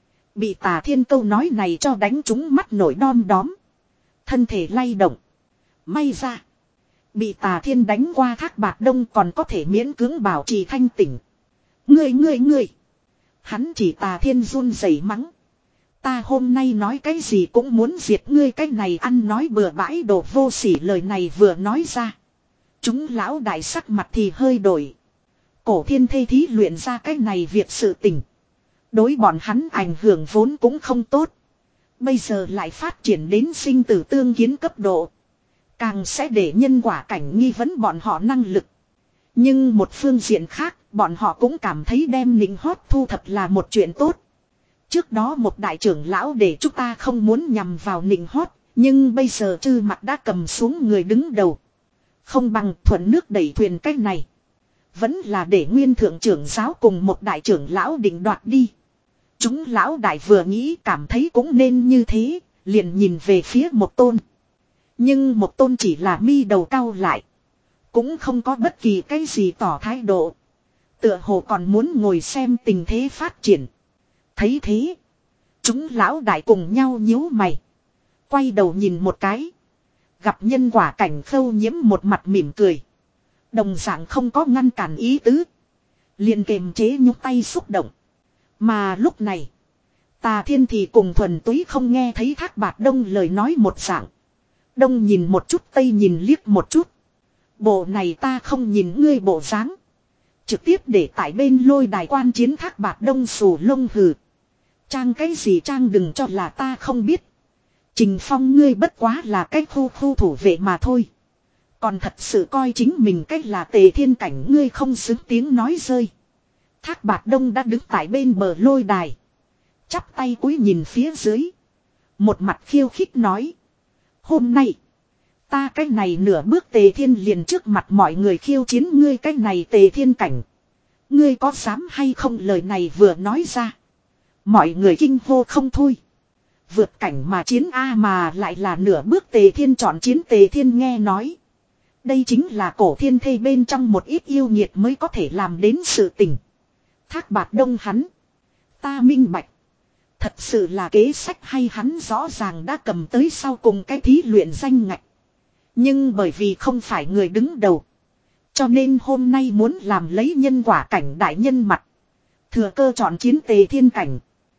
Bị Tà Thiên câu nói này cho đánh trúng mắt nổi đom đóm. Thân thể lay động. May ra. Bị Tà Thiên đánh qua Thác Bạt Đông còn có thể miễn cưỡng bảo trì thanh tỉnh. Ngươi ngươi ngươi. Hắn chỉ Tà Thiên run rẩy mắng. Ta hôm nay nói cái gì cũng muốn diệt ngươi, cái này ăn nói bừa bãi đồ vô sỉ. Lời này vừa nói ra. Chúng lão đại sắc mặt thì hơi đổi. Cổ thiên thê thí luyện ra cái này việc sự tình. Đối bọn hắn ảnh hưởng vốn cũng không tốt. Bây giờ lại phát triển đến sinh tử tương kiến cấp độ. Càng sẽ để nhân quả cảnh nghi vấn bọn họ năng lực. Nhưng một phương diện khác, bọn họ cũng cảm thấy đem Ninh Hót thu thập là một chuyện tốt. Trước đó một đại trưởng lão để chúng ta không muốn nhằm vào Ninh Hót, nhưng bây giờ Trư Mặc đã cầm xuống người đứng đầu. Không bằng thuận nước đẩy thuyền cách này. Vẫn là để nguyên thượng trưởng giáo cùng một đại trưởng lão định đoạt đi. Chúng lão đại vừa nghĩ cảm thấy cũng nên như thế, liền nhìn về phía Một Tôn. Nhưng Một Tôn chỉ là mi đầu cau lại. Cũng không có bất kỳ cái gì tỏ thái độ. Tựa hồ còn muốn ngồi xem tình thế phát triển. Thấy thế. Chúng lão đại cùng nhau nhíu mày. Quay đầu nhìn một cái. Gặp nhân quả cảnh Khâu Nhiễm một mặt mỉm cười. Đồng dạng không có ngăn cản ý tứ. Liền kềm chế nhúc tay xúc động. Mà lúc này. Tà Thiên thì cùng thuần túy không nghe thấy Thác Bạt Đông lời nói một dạng. Đông nhìn một chút tây nhìn liếc một chút. Bộ này ta không nhìn ngươi bộ dáng. Trực tiếp để tại bên lôi đài quan chiến Thác Bạt Đông xù lông hừ. Trang cái gì trang đừng cho là ta không biết. Trình Phong ngươi bất quá là cái khu khu thủ vệ mà thôi. Còn thật sự coi chính mình cách là Tề Thiên cảnh, ngươi không xứng tiếng nói rơi. Thác Bạt Đông đã đứng tại bên bờ lôi đài. Chắp tay cúi nhìn phía dưới. Một mặt khiêu khích nói. Hôm nay. Ta cái này nửa bước Tề Thiên liền trước mặt mọi người khiêu chiến ngươi cái này Tề Thiên cảnh. Ngươi có dám hay không? Lời này vừa nói ra. Mọi người kinh hô không thôi. Vượt cảnh mà chiến A mà lại là nửa bước Tề Thiên chọn chiến Tề Thiên nghe nói. Đây chính là cổ thiên thê bên trong một ít yêu nghiệt mới có thể làm đến sự tình. Thác Bạt Đông hắn. Ta minh bạch. Thật sự là kế sách hay, hắn rõ ràng đã cầm tới sau cùng cái thí luyện danh ngạch. Nhưng bởi vì không phải người đứng đầu. Cho nên hôm nay muốn làm lấy nhân quả cảnh đại nhân mặt. Thừa cơ chọn chiến Tề Thiên cảnh.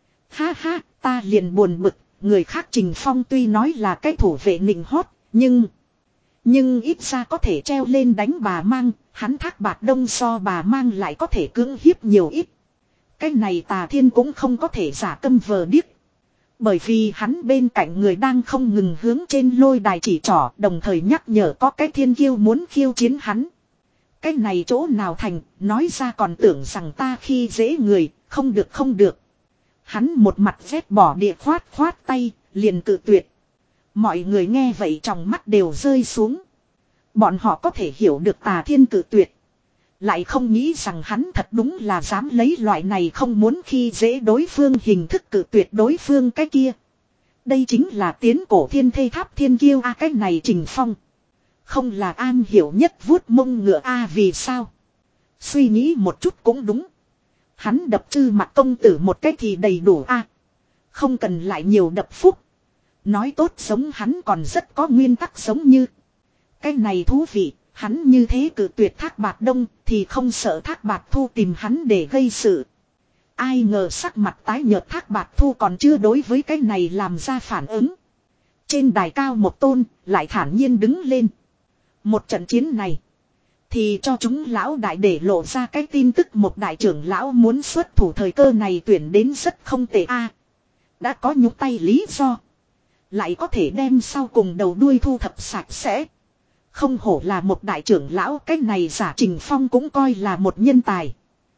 Ha ha, ta liền buồn bực. Người khác Trình Phong tuy nói là cái thủ vệ Ninh Hót. Nhưng... Nhưng ít ra có thể treo lên đánh bà mang. Hắn Thác Bạt Đông so bà mang lại có thể cưỡng hiếp nhiều ít. Cái này Tà Thiên cũng không có thể giả câm vờ điếc. Bởi vì hắn bên cạnh người đang không ngừng hướng trên lôi đài chỉ trỏ, đồng thời nhắc nhở có cái thiên kiêu muốn khiêu chiến hắn. Cái này chỗ nào thành, nói ra còn tưởng rằng ta khi dễ người, không được không được. Hắn một mặt vét bỏ địa khoát khoát tay, liền cự tuyệt. Mọi người nghe vậy trong mắt đều rơi xuống. Bọn họ có thể hiểu được Tà Thiên cự tuyệt. Lại không nghĩ rằng hắn thật đúng là dám lấy loại này không muốn khi dễ đối phương hình thức cự tuyệt đối phương cái kia. Đây chính là tiến cổ thiên thê tháp thiên kiêu a. Cái này Trình Phong. Không là an hiểu nhất vuốt mông ngựa a. Vì sao? Suy nghĩ một chút cũng đúng. Hắn đập Trư Mặc công tử một cái thì đầy đủ a. Không cần lại nhiều đập phúc. Nói tốt sống hắn còn rất có nguyên tắc giống như. Cái này thú vị. Hắn như thế cự tuyệt Thác Bạt Đông thì không sợ Thác Bạt Thu tìm hắn để gây sự. Ai ngờ sắc mặt tái nhợt Thác Bạt Thu còn chưa đối với cái này làm ra phản ứng. Trên đài cao Một Tôn lại thản nhiên đứng lên. Một trận chiến này thì cho chúng lão đại để lộ ra cái tin tức một đại trưởng lão muốn xuất thủ, thời cơ này tuyển đến rất không tệ a. Đã có nhúc tay lý do. Lại có thể đem sau cùng đầu đuôi thu thập sạch sẽ. Không hổ là một đại trưởng lão, cái này giả Trình Phong cũng coi là một nhân tài.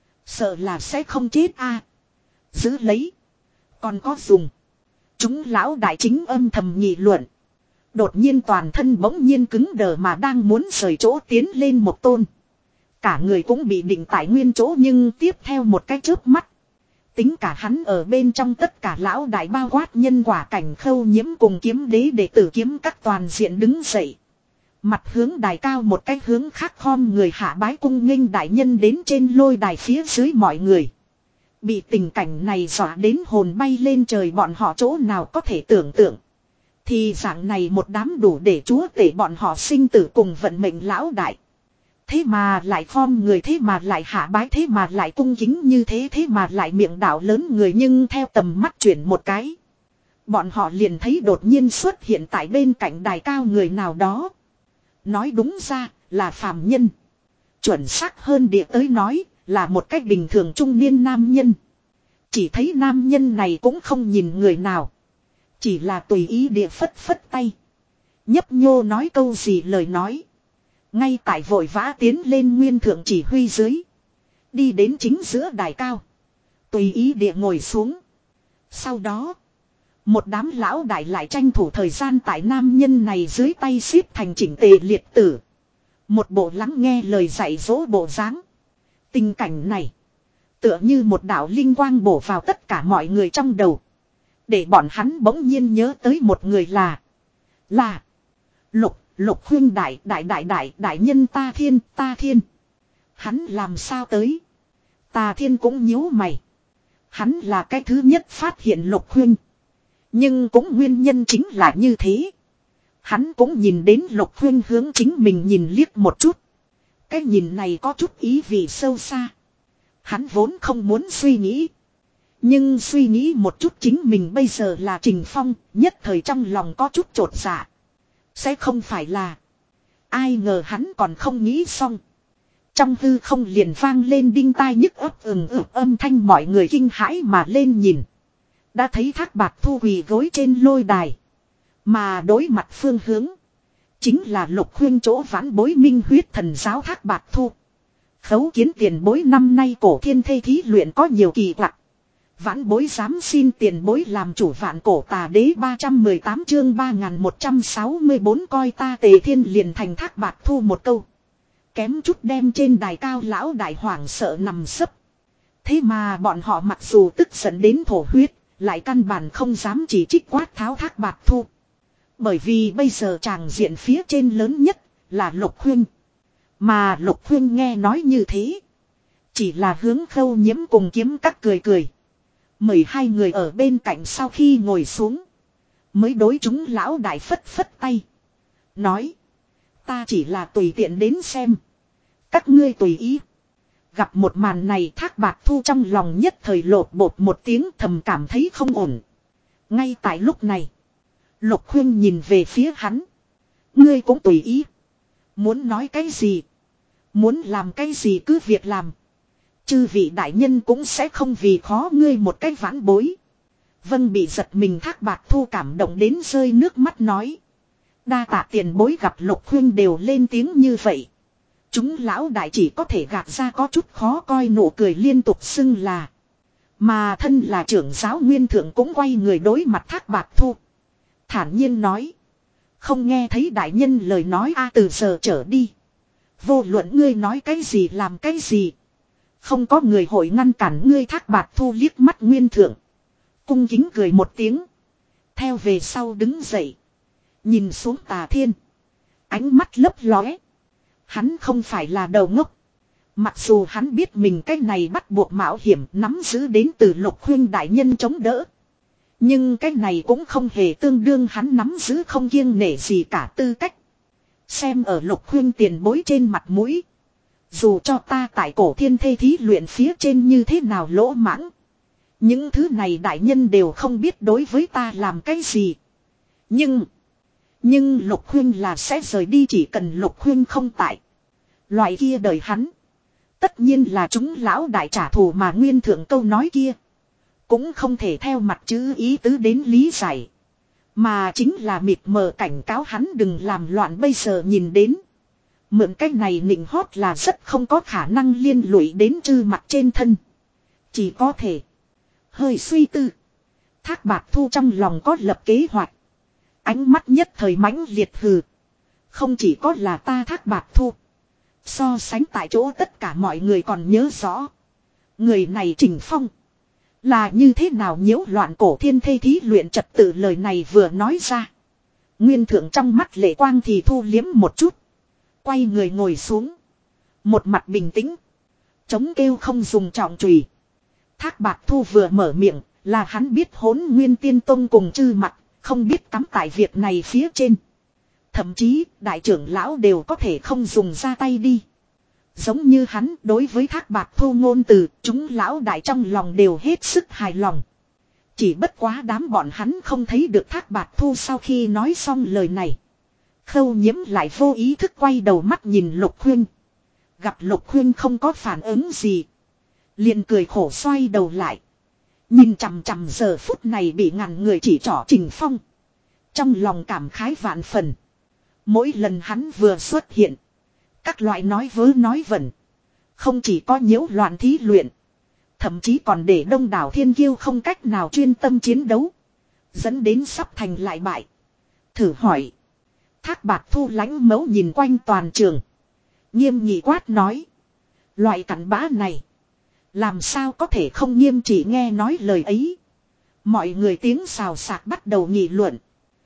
Sợ là sẽ không chết a. Giữ lấy. Còn có dùng. Chúng lão đại chính âm thầm nghị luận. Đột nhiên toàn thân bỗng nhiên cứng đờ mà đang muốn rời chỗ tiến lên Một Tôn. Cả người cũng bị định tại nguyên chỗ, nhưng tiếp theo một cái chớp mắt. Tính cả hắn ở bên trong tất cả lão đại bao quát nhân quả cảnh Khâu Nhiễm cùng kiếm đế đệ tử kiếm các toàn diện đứng dậy. Mặt hướng đài cao một cách hướng khác khom người hạ bái cung nghênh đại nhân đến trên lôi đài phía dưới mọi người. Bị tình cảnh này dọa đến hồn bay lên trời bọn họ chỗ nào có thể tưởng tượng. Thì dạng này một đám đủ để chúa tể bọn họ sinh tử cùng vận mệnh lão đại. Thế mà lại khom người, thế mà lại hạ bái, thế mà lại cung kính như thế, thế mà lại miệng đạo lớn người, nhưng theo tầm mắt chuyển một cái. Bọn họ liền thấy đột nhiên xuất hiện tại bên cạnh đài cao người nào đó. Nói đúng ra là phàm nhân. Chuẩn xác hơn địa tới nói là một cách bình thường trung niên nam nhân. Chỉ thấy nam nhân này cũng không nhìn người nào. Chỉ là tùy ý địa phất phất tay. Nhấp nhô nói câu gì lời nói. Ngay tại vội vã tiến lên nguyên thượng chỉ huy dưới. Đi đến chính giữa đài cao. Tùy ý địa ngồi xuống. Sau đó. Một đám lão đại lại tranh thủ thời gian tại nam nhân này dưới tay xếp thành chỉnh tề liệt tử. Một bộ lắng nghe lời dạy dỗ bộ dáng. Tình cảnh này. Tựa như một đạo linh quang bổ vào tất cả mọi người trong đầu. Để bọn hắn bỗng nhiên nhớ tới một người là. Là. Lục, lục huyên đại, đại đại đại, đại nhân ta thiên, ta thiên. Hắn làm sao tới? Ta thiên cũng nhíu mày. Hắn là cái thứ nhất phát hiện lục huyên. Nhưng cũng nguyên nhân chính là như thế. Hắn cũng nhìn đến lục huyên hướng chính mình nhìn liếc một chút. Cái nhìn này có chút ý vị sâu xa. Hắn vốn không muốn suy nghĩ. Nhưng suy nghĩ một chút chính mình bây giờ là Trình Phong, nhất thời trong lòng có chút chột dạ. Sẽ không phải là. Ai ngờ hắn còn không nghĩ xong. Trong hư không liền vang lên đinh tai nhức ấp ừng ực âm thanh, mọi người kinh hãi mà lên nhìn. Đã thấy Thác Bạt Thu quỳ gối trên lôi đài. Mà đối mặt phương hướng. Chính là Lục Huyên chỗ vãn bối Minh Huyết Thần Giáo Thác Bạt Thu. Khấu kiến tiền bối, năm nay cổ thiên thê thí luyện có nhiều kỳ quặc. Vãn bối dám xin tiền bối làm chủ vạn cổ tà đế. Ba trăm mười tám chương ba nghìn một trăm sáu mươi bốn coi ta Tề Thiên liền thành Thác Bạt Thu một câu. Kém chút đem trên đài cao lão đại hoảng sợ nằm sấp. Thế mà bọn họ mặc dù tức giận đến thổ huyết, lại căn bản không dám chỉ trích quát tháo Thác Bạt Thu. Bởi vì bây giờ tràng diện phía trên lớn nhất là Lục Huyên. Mà Lục Huyên nghe nói như thế. Chỉ là hướng Khâu Nhiễm cùng kiếm các cười cười. Mời hai người ở bên cạnh sau khi ngồi xuống. Mới đối chúng lão đại phất phất tay. Nói. Ta chỉ là tùy tiện đến xem. Các ngươi tùy ý. Gặp một màn này Thác Bạt Thu trong lòng nhất thời lột bột một tiếng, thầm cảm thấy không ổn. Ngay tại lúc này. Lục Huyên nhìn về phía hắn. Ngươi cũng tùy ý. Muốn nói cái gì? Muốn làm cái gì cứ việc làm. Chư vị đại nhân cũng sẽ không vì khó ngươi một cái vãn bối. Vân bị giật mình Thác Bạt Thu cảm động đến rơi nước mắt nói. Đa tạ tiền bối. Gặp Lục Huyên đều lên tiếng như vậy. Chúng lão đại chỉ có thể gạt ra có chút khó coi nụ cười liên tục xưng là. Mà thân là trưởng giáo nguyên thượng cũng quay người đối mặt Thác Bạt Thu. Thản nhiên nói. Không nghe thấy đại nhân lời nói a từ giờ trở đi. Vô luận ngươi nói cái gì làm cái gì. Không có người hội ngăn cản ngươi. Thác Bạt Thu liếc mắt nguyên thượng. Cung kính cười một tiếng. Theo về sau đứng dậy. Nhìn xuống Tà Thiên. Ánh mắt lấp lóe. Hắn không phải là đầu ngốc. Mặc dù hắn biết mình cái này bắt buộc mạo hiểm nắm giữ đến từ Lục Huyên đại nhân chống đỡ. Nhưng cái này cũng không hề tương đương hắn nắm giữ không kiêng nể gì cả tư cách. Xem ở Lục Huyên tiền bối trên mặt mũi. Dù cho ta tại cổ thiên thê thí luyện phía trên như thế nào lỗ mãng. Những thứ này đại nhân đều không biết đối với ta làm cái gì. Nhưng. Nhưng Lục Huyên là sẽ rời đi chỉ cần Lục Huyên không tại. Loại kia đời hắn. Tất nhiên là chúng lão đại trả thù mà nguyên thượng câu nói kia. Cũng không thể theo mặt chữ ý tứ đến lý giải. Mà chính là mịt mờ cảnh cáo hắn đừng làm loạn bây giờ nhìn đến. Mượn cách này nịnh hót là rất không có khả năng liên lụy đến chư mặt trên thân. Chỉ có thể. Hơi suy tư. Thác Bạt Thu trong lòng có lập kế hoạch. Ánh mắt nhất thời mãnh liệt hừ. Không chỉ có là ta Thác Bạt Thu. So sánh tại chỗ tất cả mọi người còn nhớ rõ. Người này Trình Phong. Là như thế nào nhiễu loạn cổ thiên thê thí luyện trật tự lời này vừa nói ra. Nguyên thượng trong mắt lệ quang thì thu liếm một chút. Quay người ngồi xuống. Một mặt bình tĩnh. Chống kêu không dùng trọng chùy. Thác Bạt Thu vừa mở miệng là hắn biết Hỗn Nguyên Tiên Tông cùng chư mặt. Không biết cắm tại việc này phía trên. Thậm chí đại trưởng lão đều có thể không dùng ra tay đi. Giống như hắn đối với Thác Bạt Thu ngôn từ, chúng lão đại trong lòng đều hết sức hài lòng. Chỉ bất quá đám bọn hắn không thấy được Thác Bạt Thu sau khi nói xong lời này. Khâu Nhiễm lại vô ý thức quay đầu mắt nhìn Lục Khuyên. Gặp Lục Khuyên không có phản ứng gì. Liền cười khổ xoay đầu lại. Nhìn chằm chằm giờ phút này bị ngàn người chỉ trỏ Trình Phong. Trong lòng cảm khái vạn phần. Mỗi lần hắn vừa xuất hiện. Các loại nói vớ nói vẩn. Không chỉ có nhiễu loạn thí luyện. Thậm chí còn để đông đảo thiên kiêu không cách nào chuyên tâm chiến đấu. Dẫn đến sắp thành lại bại. Thử hỏi. Thác Bạt Thu lãnh mẫu nhìn quanh toàn trường. Nghiêm nghị quát nói. Loại cặn bã này. Làm sao có thể không nghiêm chỉ nghe nói lời ấy. Mọi người tiếng xào xạc bắt đầu nghị luận.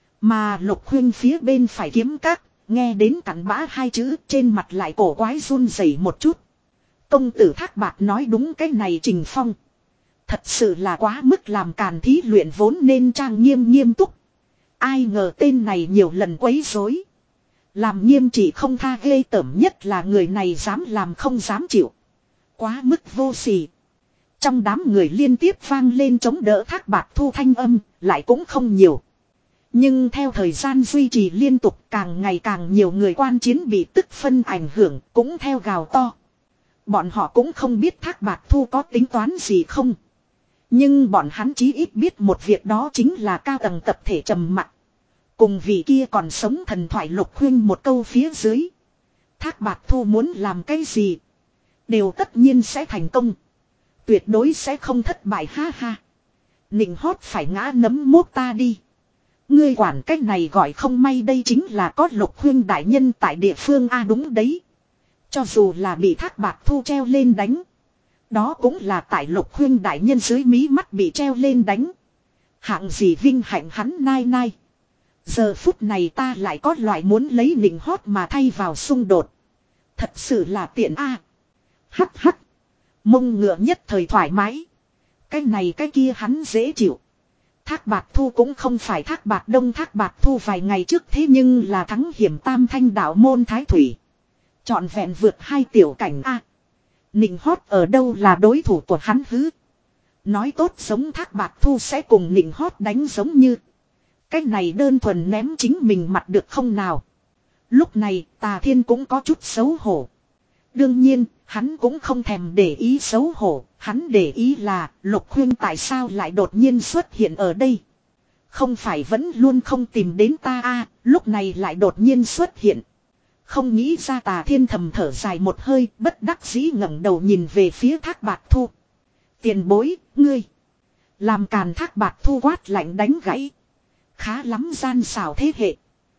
Mà Lục Khuyên phía bên phải kiếm các. Nghe đến cặn bã hai chữ trên mặt lại cổ quái run rẩy một chút. Công tử Thác Bạt nói đúng cái này Trình Phong. Thật sự là quá mức làm càn thí luyện vốn nên trang nghiêm nghiêm túc. Ai ngờ tên này nhiều lần quấy rối. Làm nghiêm chỉ không tha ghê tởm nhất là người này dám làm không dám chịu. Quá mức vô sỉ. Trong đám người liên tiếp vang lên chống đỡ Thác Bạt Thu thanh âm, lại cũng không nhiều. Nhưng theo thời gian duy trì liên tục càng ngày càng nhiều người quan chiến bị tức phân ảnh hưởng cũng theo gào to. Bọn họ cũng không biết Thác Bạt Thu có tính toán gì không. Nhưng bọn hắn chí ít biết một việc đó chính là cao tầng tập thể trầm mặc. Cùng vị kia còn sống thần thoại Lục Khuyên một câu phía dưới. Thác Bạt Thu muốn làm cái gì. Đều tất nhiên sẽ thành công. Tuyệt đối sẽ không thất bại ha ha. Nịnh hót phải ngã nấm mốt ta đi. Ngươi quản cách này gọi không may đây chính là có Lục Khuyên đại nhân tại địa phương a đúng đấy. Cho dù là bị Thác Bạt Thu treo lên đánh. Đó cũng là tại Lục Khuyên đại nhân dưới mí mắt bị treo lên đánh. Hạng gì vinh hạnh hắn nai nai. Giờ phút này ta lại có loại muốn lấy nịnh hót mà thay vào xung đột. Thật sự là tiện a. Hắc hắc. Mông ngựa nhất thời thoải mái. Cái này cái kia hắn dễ chịu. Thác Bạt Thu cũng không phải Thác Bạt Đông Thác Bạt Thu vài ngày trước thế nhưng là thắng hiểm tam thanh đạo môn thái thủy. Chọn vẹn vượt hai tiểu cảnh a. Nịnh hót ở đâu là đối thủ của hắn hứ. Nói tốt giống Thác Bạt Thu sẽ cùng nịnh hót đánh giống như. Cái này đơn thuần ném chính mình mặt được không nào. Lúc này Tà Thiên cũng có chút xấu hổ. Đương nhiên hắn cũng không thèm để ý xấu hổ. Hắn để ý là Lục Khuyên tại sao lại đột nhiên xuất hiện ở đây. Không phải vẫn luôn không tìm đến ta a, lúc này lại đột nhiên xuất hiện. Không nghĩ ra. Tà Thiên thầm thở dài một hơi, bất đắc dĩ ngẩng đầu nhìn về phía Thác Bạt Thu. Tiền bối, ngươi. Làm càn. Thác Bạt Thu quát lạnh đánh gãy. Khá lắm gian xảo thế hệ.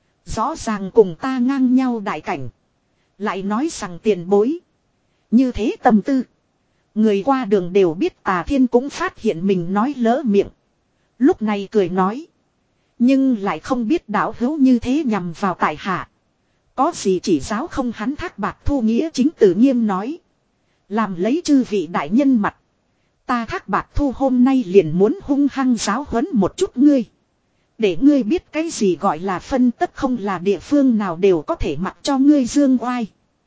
Rõ ràng cùng ta ngang nhau đại cảnh. Lại nói rằng tiền bối. Như thế tâm tư. Người qua đường đều biết. Tà Thiên cũng phát hiện mình nói lỡ miệng. Lúc này cười nói. Nhưng lại không biết đạo hữu như thế nhằm vào tại hạ. Có gì chỉ giáo không hắn. Thác Bạt Thu nghĩa chính tự nghiêm nói. Làm lấy chư vị đại nhân mặt. Ta Thác Bạt Thu hôm nay liền muốn hung hăng giáo huấn một chút ngươi. Để ngươi biết cái gì gọi là phân tất không là địa phương nào đều có thể mặc cho ngươi dương oai.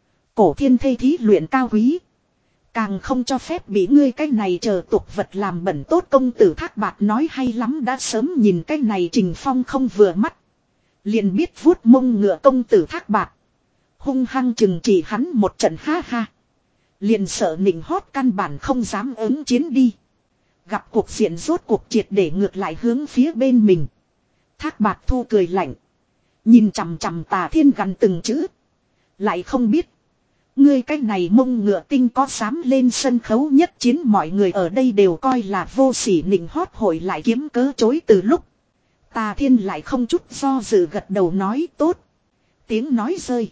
Cổ thiên thê thí luyện cao quý. Càng không cho phép bị ngươi cái này chờ tục vật làm bẩn tốt. Công tử Thác Bạt nói hay lắm, đã sớm nhìn cái này Trình Phong không vừa mắt. Liền biết vuốt mông ngựa công tử Thác Bạt. Hung hăng chừng chỉ hắn một trận ha ha. Liền sợ nịnh hót căn bản không dám ứng chiến đi. Gặp cuộc diện rốt cuộc triệt để ngược lại hướng phía bên mình. Thác Bạt Thu cười lạnh. Nhìn chằm chằm Tà Thiên gằn từng chữ. Lại không biết. Ngươi cái này mông ngựa tinh có dám lên sân khấu nhất chiến, mọi người ở đây đều coi là vô sỉ nịnh hót hội lại kiếm cớ chối từ lúc. Tà Thiên lại không chút do dự gật đầu nói tốt. Tiếng nói rơi.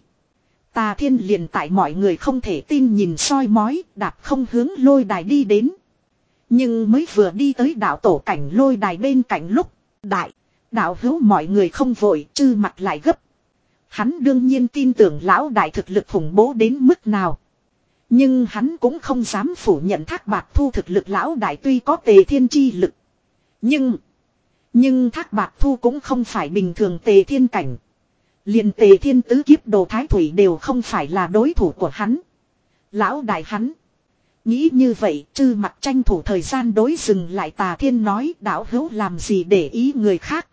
Tà Thiên liền tại mọi người không thể tin nhìn soi mói, đạp không hướng lôi đài đi đến. Nhưng mới vừa đi tới đạo tổ cảnh lôi đài bên cạnh lúc. Đại. Đạo hữu mọi người không vội, Chư Mặc lại gấp. Hắn đương nhiên tin tưởng lão đại thực lực khủng bố đến mức nào. Nhưng hắn cũng không dám phủ nhận Thác Bạt Thu thực lực lão đại tuy có Tề Thiên chi lực. Nhưng. Nhưng Thác Bạt Thu cũng không phải bình thường Tề Thiên cảnh. Liền Tề Thiên tứ kiếp đồ thái thủy đều không phải là đối thủ của hắn. Lão đại hắn. Nghĩ như vậy, Chư Mặc tranh thủ thời gian đối dừng lại Tà Thiên nói đạo hữu làm gì để ý người khác.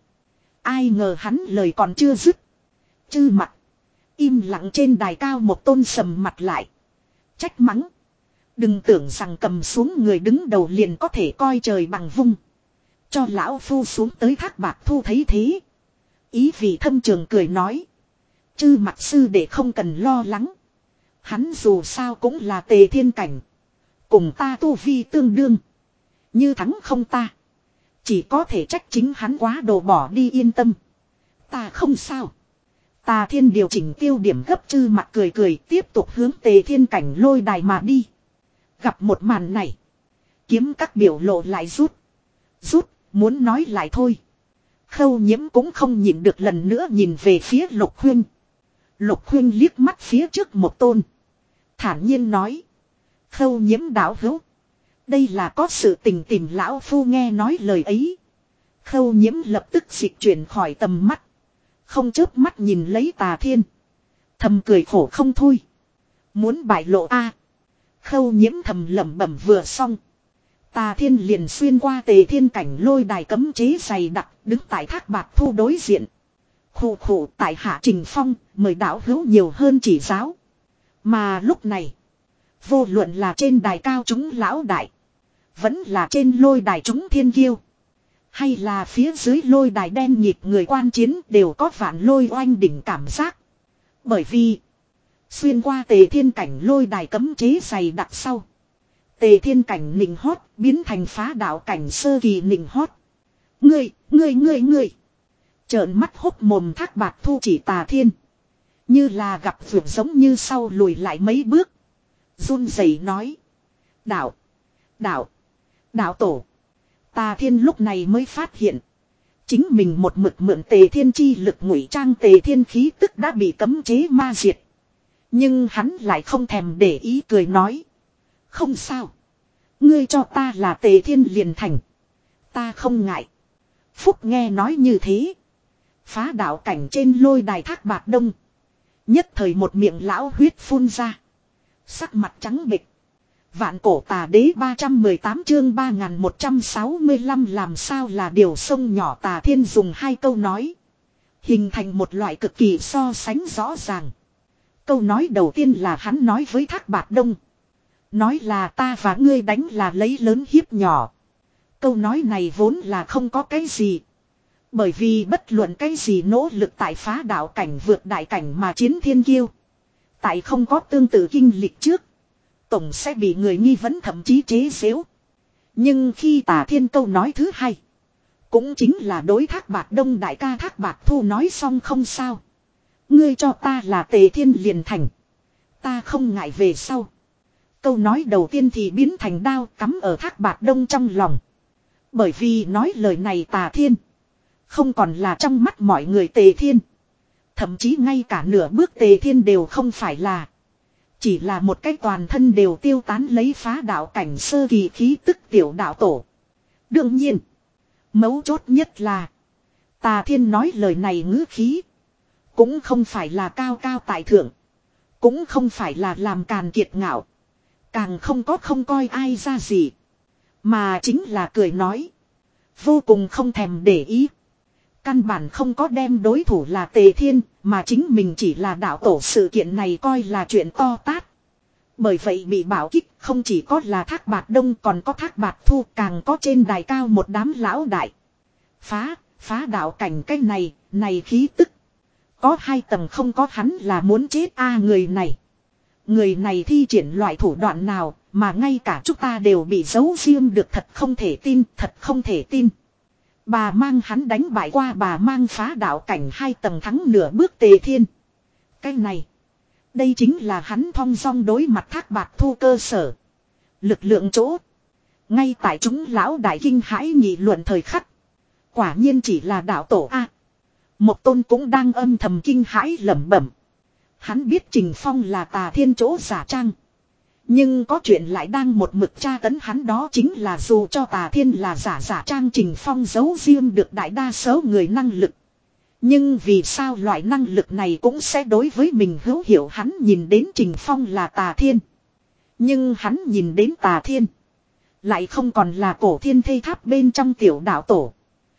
Ai ngờ hắn lời còn chưa dứt. Chư Mặc. Im lặng trên đài cao một tôn sầm mặt lại. Trách mắng. Đừng tưởng rằng cầm xuống người đứng đầu liền có thể coi trời bằng vung. Cho lão phu xuống tới Thác Bạt Thu thấy thế. Ý vị thâm trường cười nói. Chư Mặc sư để không cần lo lắng. Hắn dù sao cũng là Tề Thiên cảnh. Cùng ta tu vi tương đương. Như thắng không ta. Chỉ có thể trách chính hắn quá đồ bỏ đi yên tâm. Ta không sao. Tà Thiên điều chỉnh tiêu điểm gấp Chư Mặc cười cười tiếp tục hướng Tề Thiên cảnh lôi đài mà đi. Gặp một màn này. Kiếm các biểu lộ lại rút. Rút, muốn nói lại thôi. Khâu Nhiễm cũng không nhìn được lần nữa nhìn về phía Lục Huynh. Lục Huynh liếc mắt phía trước một tôn. Thản nhiên nói. Khâu Nhiễm đạo hữu. Đây là có sự tình tìm lão phu nghe nói lời ấy. Khâu Nhiễm lập tức dịch chuyển khỏi tầm mắt. Không chớp mắt nhìn lấy Tà Thiên. Thầm cười khổ không thôi. Muốn bại lộ a. Khâu Nhiễm thầm lẩm bẩm vừa xong. Tà Thiên liền xuyên qua Tề Thiên cảnh lôi đài cấm chế dày đặc đứng tại Thác Bạt Thu đối diện. Khụ khụ tại hạ Trình Phong mời đạo hữu nhiều hơn chỉ giáo. Mà lúc này. Vô luận là trên đài cao chúng lão đại. Vẫn là trên lôi đài chúng thiên kiêu. Hay là phía dưới lôi đài đen nhịp người quan chiến đều có vạn lôi oanh đỉnh cảm giác. Bởi vì. Xuyên qua Tề Thiên cảnh lôi đài cấm chế dày đặc sau. Tề Thiên cảnh nịnh hót biến thành phá đạo cảnh sơ kỳ nịnh hót. Ngươi, ngươi, ngươi, ngươi. Trợn mắt hốc mồm Thác Bạt Thu chỉ Tà Thiên. Như là gặp vượt giống như sau lùi lại mấy bước. Run rẩy nói. Đạo. Đạo. Đạo tổ. Tà Thiên lúc này mới phát hiện. Chính mình một mực mượn Tề Thiên chi lực ngụy trang Tề Thiên khí tức đã bị cấm chế ma diệt. Nhưng hắn lại không thèm để ý cười nói. Không sao. Ngươi cho ta là Tề Thiên liền thành. Ta không ngại. Phúc nghe nói như thế. Phá đạo cảnh trên lôi đài Thác Bạt Đông. Nhất thời một miệng lão huyết phun ra. Sắc mặt trắng bệch. Vạn cổ tà đế ba trăm mười tám chương ba nghìn một trăm sáu mươi lăm làm sao là điều sông nhỏ Tà Thiên dùng hai câu nói. Hình thành một loại cực kỳ so sánh rõ ràng. Câu nói đầu tiên là hắn nói với Thác Bạt Đông. Nói là ta và ngươi đánh là lấy lớn hiếp nhỏ. Câu nói này vốn là không có cái gì. Bởi vì bất luận cái gì nỗ lực tại phá đạo cảnh vượt đại cảnh mà chiến thiên kiêu. Tại không có tương tự kinh lịch trước. Tổng sẽ bị người nghi vấn thậm chí chế giễu. Nhưng khi Tà Thiên câu nói thứ hai. Cũng chính là đối Thác Bạt Đông đại ca Thác Bạt Thu nói xong không sao. Ngươi cho ta là Tề Thiên liền thành. Ta không ngại về sau. Câu nói đầu tiên thì biến thành đao cắm ở Thác Bạt Đông trong lòng. Bởi vì nói lời này Tà Thiên. Không còn là trong mắt mọi người Tề Thiên. Thậm chí ngay cả nửa bước Tề Thiên đều không phải là. Chỉ là một cái toàn thân đều tiêu tán lấy phá đạo cảnh sơ kỳ khí tức tiểu đạo tổ. Đương nhiên. Mấu chốt nhất là. Tà Thiên nói lời này ngữ khí. Cũng không phải là cao cao tại thượng. Cũng không phải là làm càn kiệt ngạo. Càng không có không coi ai ra gì. Mà chính là cười nói. Vô cùng không thèm để ý. Căn bản không có đem đối thủ là Tề Thiên. Mà chính mình chỉ là đạo tổ sự kiện này coi là chuyện to tát. Bởi vậy bị bảo kích không chỉ có là Thác Bạt Đông còn có Thác Bạt Thu. Càng có trên đài cao một đám lão đại. Phá, phá đạo cảnh cái này, này khí tức. Có hai tầng không có hắn là muốn chết a à, người này. Người này thi triển loại thủ đoạn nào mà ngay cả chúng ta đều bị giấu riêng được thật không thể tin, thật không thể tin. Bà mang hắn đánh bại qua bà mang phá đạo cảnh hai tầng thắng nửa bước Tề Thiên. Cái này, đây chính là hắn thong dong đối mặt Thác Bạt Thu cơ sở. Lực lượng chỗ. Ngay tại chúng lão đại kinh hãi nghị luận thời khắc. Quả nhiên chỉ là đạo tổ A. Một tôn cũng đang âm thầm kinh hãi lẩm bẩm. Hắn biết Trình Phong là Tà Thiên chỗ giả trang. Nhưng có chuyện lại đang một mực tra tấn hắn, đó chính là dù cho Tà Thiên là giả giả trang, Trình Phong giấu riêng được đại đa số người năng lực. Nhưng vì sao loại năng lực này cũng sẽ đối với mình hữu hiệu? Hắn nhìn đến Trình Phong là Tà Thiên. Nhưng hắn nhìn đến Tà Thiên lại không còn là cổ thiên thây tháp bên trong tiểu đạo tổ.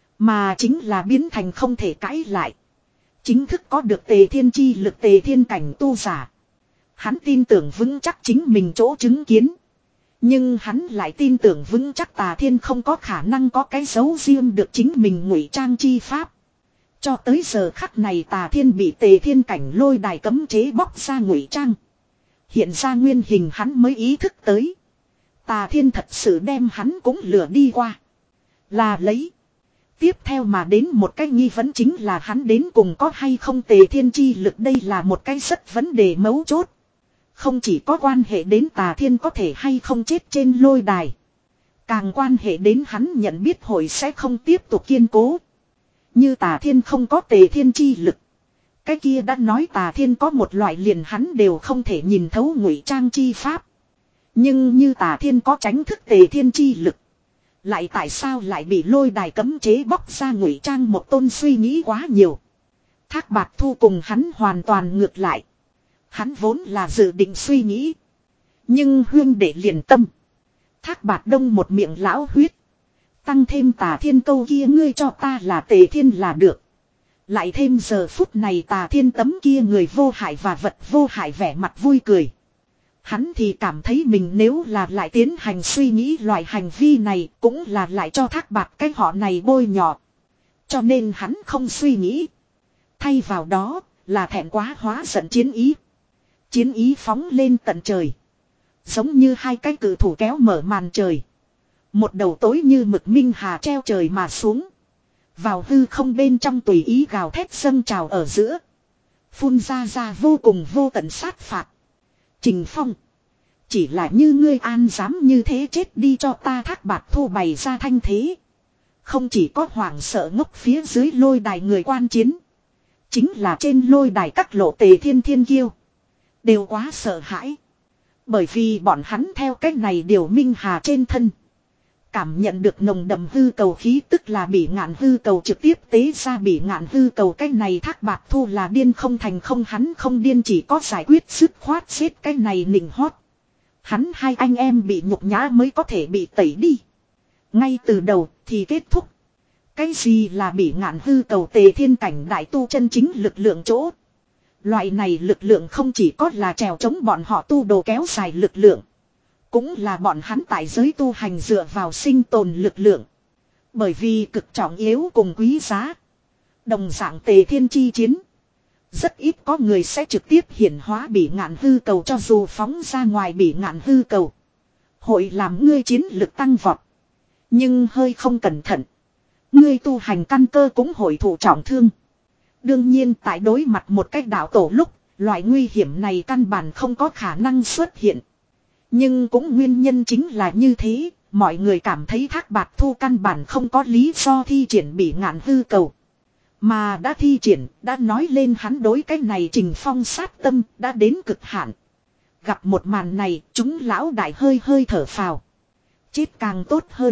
Mà chính là biến thành không thể cãi lại. Chính thức có được tề thiên chi lực tề thiên cảnh tu giả. Hắn tin tưởng vững chắc chính mình chỗ chứng kiến. Nhưng hắn lại tin tưởng vững chắc Tà Thiên không có khả năng có cái giấu riêng được chính mình ngụy trang chi pháp. Cho tới giờ khắc này Tà Thiên bị tề thiên cảnh lôi đài cấm chế bóc ra ngụy trang. Hiện ra nguyên hình, hắn mới ý thức tới. Tà Thiên thật sự đem hắn cũng lừa đi qua. Là lấy. Tiếp theo mà đến một cái nghi vấn chính là hắn đến cùng có hay không tề thiên chi lực, đây là một cái rất vấn đề mấu chốt. Không chỉ có quan hệ đến Tà Thiên có thể hay không chết trên lôi đài. Càng quan hệ đến hắn nhận biết hội sẽ không tiếp tục kiên cố. Như Tà Thiên không có tề thiên chi lực. Cái kia đã nói Tà Thiên có một loại liền hắn đều không thể nhìn thấu ngụy trang chi pháp. Nhưng như Tà Thiên có tránh thức tề thiên chi lực. Lại tại sao lại bị lôi đài cấm chế bóc ra ngụy trang? Một tôn suy nghĩ quá nhiều. Thác Bạt Thu cùng hắn hoàn toàn ngược lại. Hắn vốn là dự định suy nghĩ. Nhưng huyên đệ liền tâm. Thác Bạt Đông một miệng lão huyết. Tăng thêm Tà Thiên câu kia ngươi cho ta là tề thiên là được. Lại thêm giờ phút này Tà Thiên tấm kia người vô hại và vật vô hại vẻ mặt vui cười. Hắn thì cảm thấy mình nếu là lại tiến hành suy nghĩ loại hành vi này cũng là lại cho Thác Bạt cái họ này bôi nhọ. Cho nên hắn không suy nghĩ. Thay vào đó là thẹn quá hóa giận chiến ý. Chiến ý phóng lên tận trời. Giống như hai cái cự thủ kéo mở màn trời. Một đầu tối như mực minh hà treo trời mà xuống. Vào hư không bên trong tùy ý gào thét dâng trào ở giữa. Phun ra ra vô cùng vô tận sát phạt. Trình Phong. Chỉ là như ngươi an dám như thế chết đi cho ta? Thác Bạt Thu bày ra thanh thế. Không chỉ có hoảng sợ ngốc phía dưới lôi đài người quan chiến. Chính là trên lôi đài các lộ tề thiên thiên kiêu. Đều quá sợ hãi. Bởi vì bọn hắn theo cách này điều minh hà trên thân. Cảm nhận được nồng đậm hư cầu khí, tức là Bỉ Ngạn hư cầu trực tiếp tế ra Bỉ Ngạn hư cầu. Cái này Thác Bạt Thu là điên không thành không, hắn không điên chỉ có giải quyết dứt khoát xếp cái này nịnh hót. Hắn hai anh em bị nhục nhã mới có thể bị tẩy đi. Ngay từ đầu thì kết thúc. Cái gì là Bỉ Ngạn hư cầu? Tề thiên cảnh đại tu chân chính lực lượng chỗ. Loại này lực lượng không chỉ có là trèo chống bọn họ tu đồ kéo dài lực lượng. Cũng là bọn hắn tại giới tu hành dựa vào sinh tồn lực lượng. Bởi vì cực trọng yếu cùng quý giá. Đồng dạng tề thiên chi chiến. Rất ít có người sẽ trực tiếp hiển hóa Bỉ Ngạn hư cầu, cho dù phóng ra ngoài Bỉ Ngạn hư cầu. Hội làm ngươi chiến lực tăng vọt. Nhưng hơi không cẩn thận. Ngươi tu hành căn cơ cũng hội thụ trọng thương. Đương nhiên tại đối mặt một cách đạo tổ lúc, loại nguy hiểm này căn bản không có khả năng xuất hiện. Nhưng cũng nguyên nhân chính là như thế, mọi người cảm thấy Thác Bạt Thu căn bản không có lý do thi triển Bỉ Ngạn hư cầu. Mà đã thi triển, đã nói lên hắn đối cái này Trình Phong sát tâm, đã đến cực hạn. Gặp một màn này, chúng lão đại hơi hơi thở phào. Chết càng tốt hơn.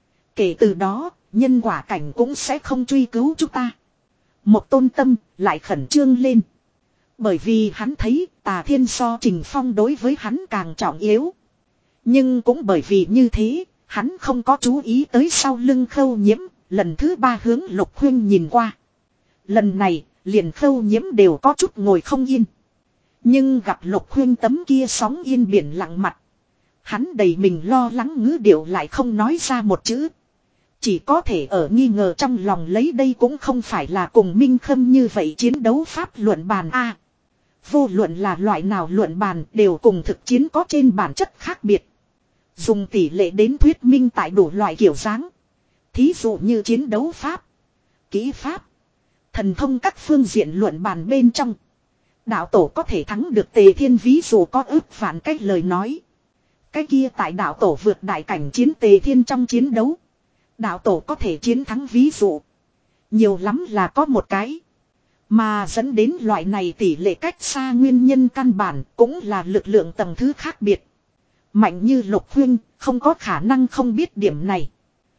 Kể từ đó, nhân quả cảnh cũng sẽ không truy cứu chúng ta. Một tôn tâm, lại khẩn trương lên. Bởi vì hắn thấy Tà Thiên so Trình Phong đối với hắn càng trọng yếu. Nhưng cũng bởi vì như thế, hắn không có chú ý tới sau lưng Khâu Nhiễm, lần thứ ba hướng Lục Huyên nhìn qua. Lần này, liền Khâu Nhiễm đều có chút ngồi không yên. Nhưng gặp Lục Huyên tấm kia sóng yên biển lặng mặt. Hắn đầy mình lo lắng ngữ điệu lại không nói ra một chữ. Chỉ có thể ở nghi ngờ trong lòng lấy đây cũng không phải là cùng Minh Khâm như vậy chiến đấu pháp luận bàn a. Vô luận là loại nào luận bàn đều cùng thực chiến có trên bản chất khác biệt. Dùng tỷ lệ đến thuyết minh tại đủ loại kiểu dáng. Thí dụ như chiến đấu pháp, kỹ pháp, thần thông các phương diện luận bàn bên trong. Đạo tổ có thể thắng được Tề Thiên ví dụ có ước vạn cách lời nói. Cái kia tại đạo tổ vượt đại cảnh chiến Tề Thiên trong chiến đấu. Đạo tổ có thể chiến thắng ví dụ. Nhiều lắm là có một cái. Mà dẫn đến loại này tỷ lệ cách xa nguyên nhân căn bản cũng là lực lượng tầng thứ khác biệt. Mạnh như Lục Huynh không có khả năng không biết điểm này.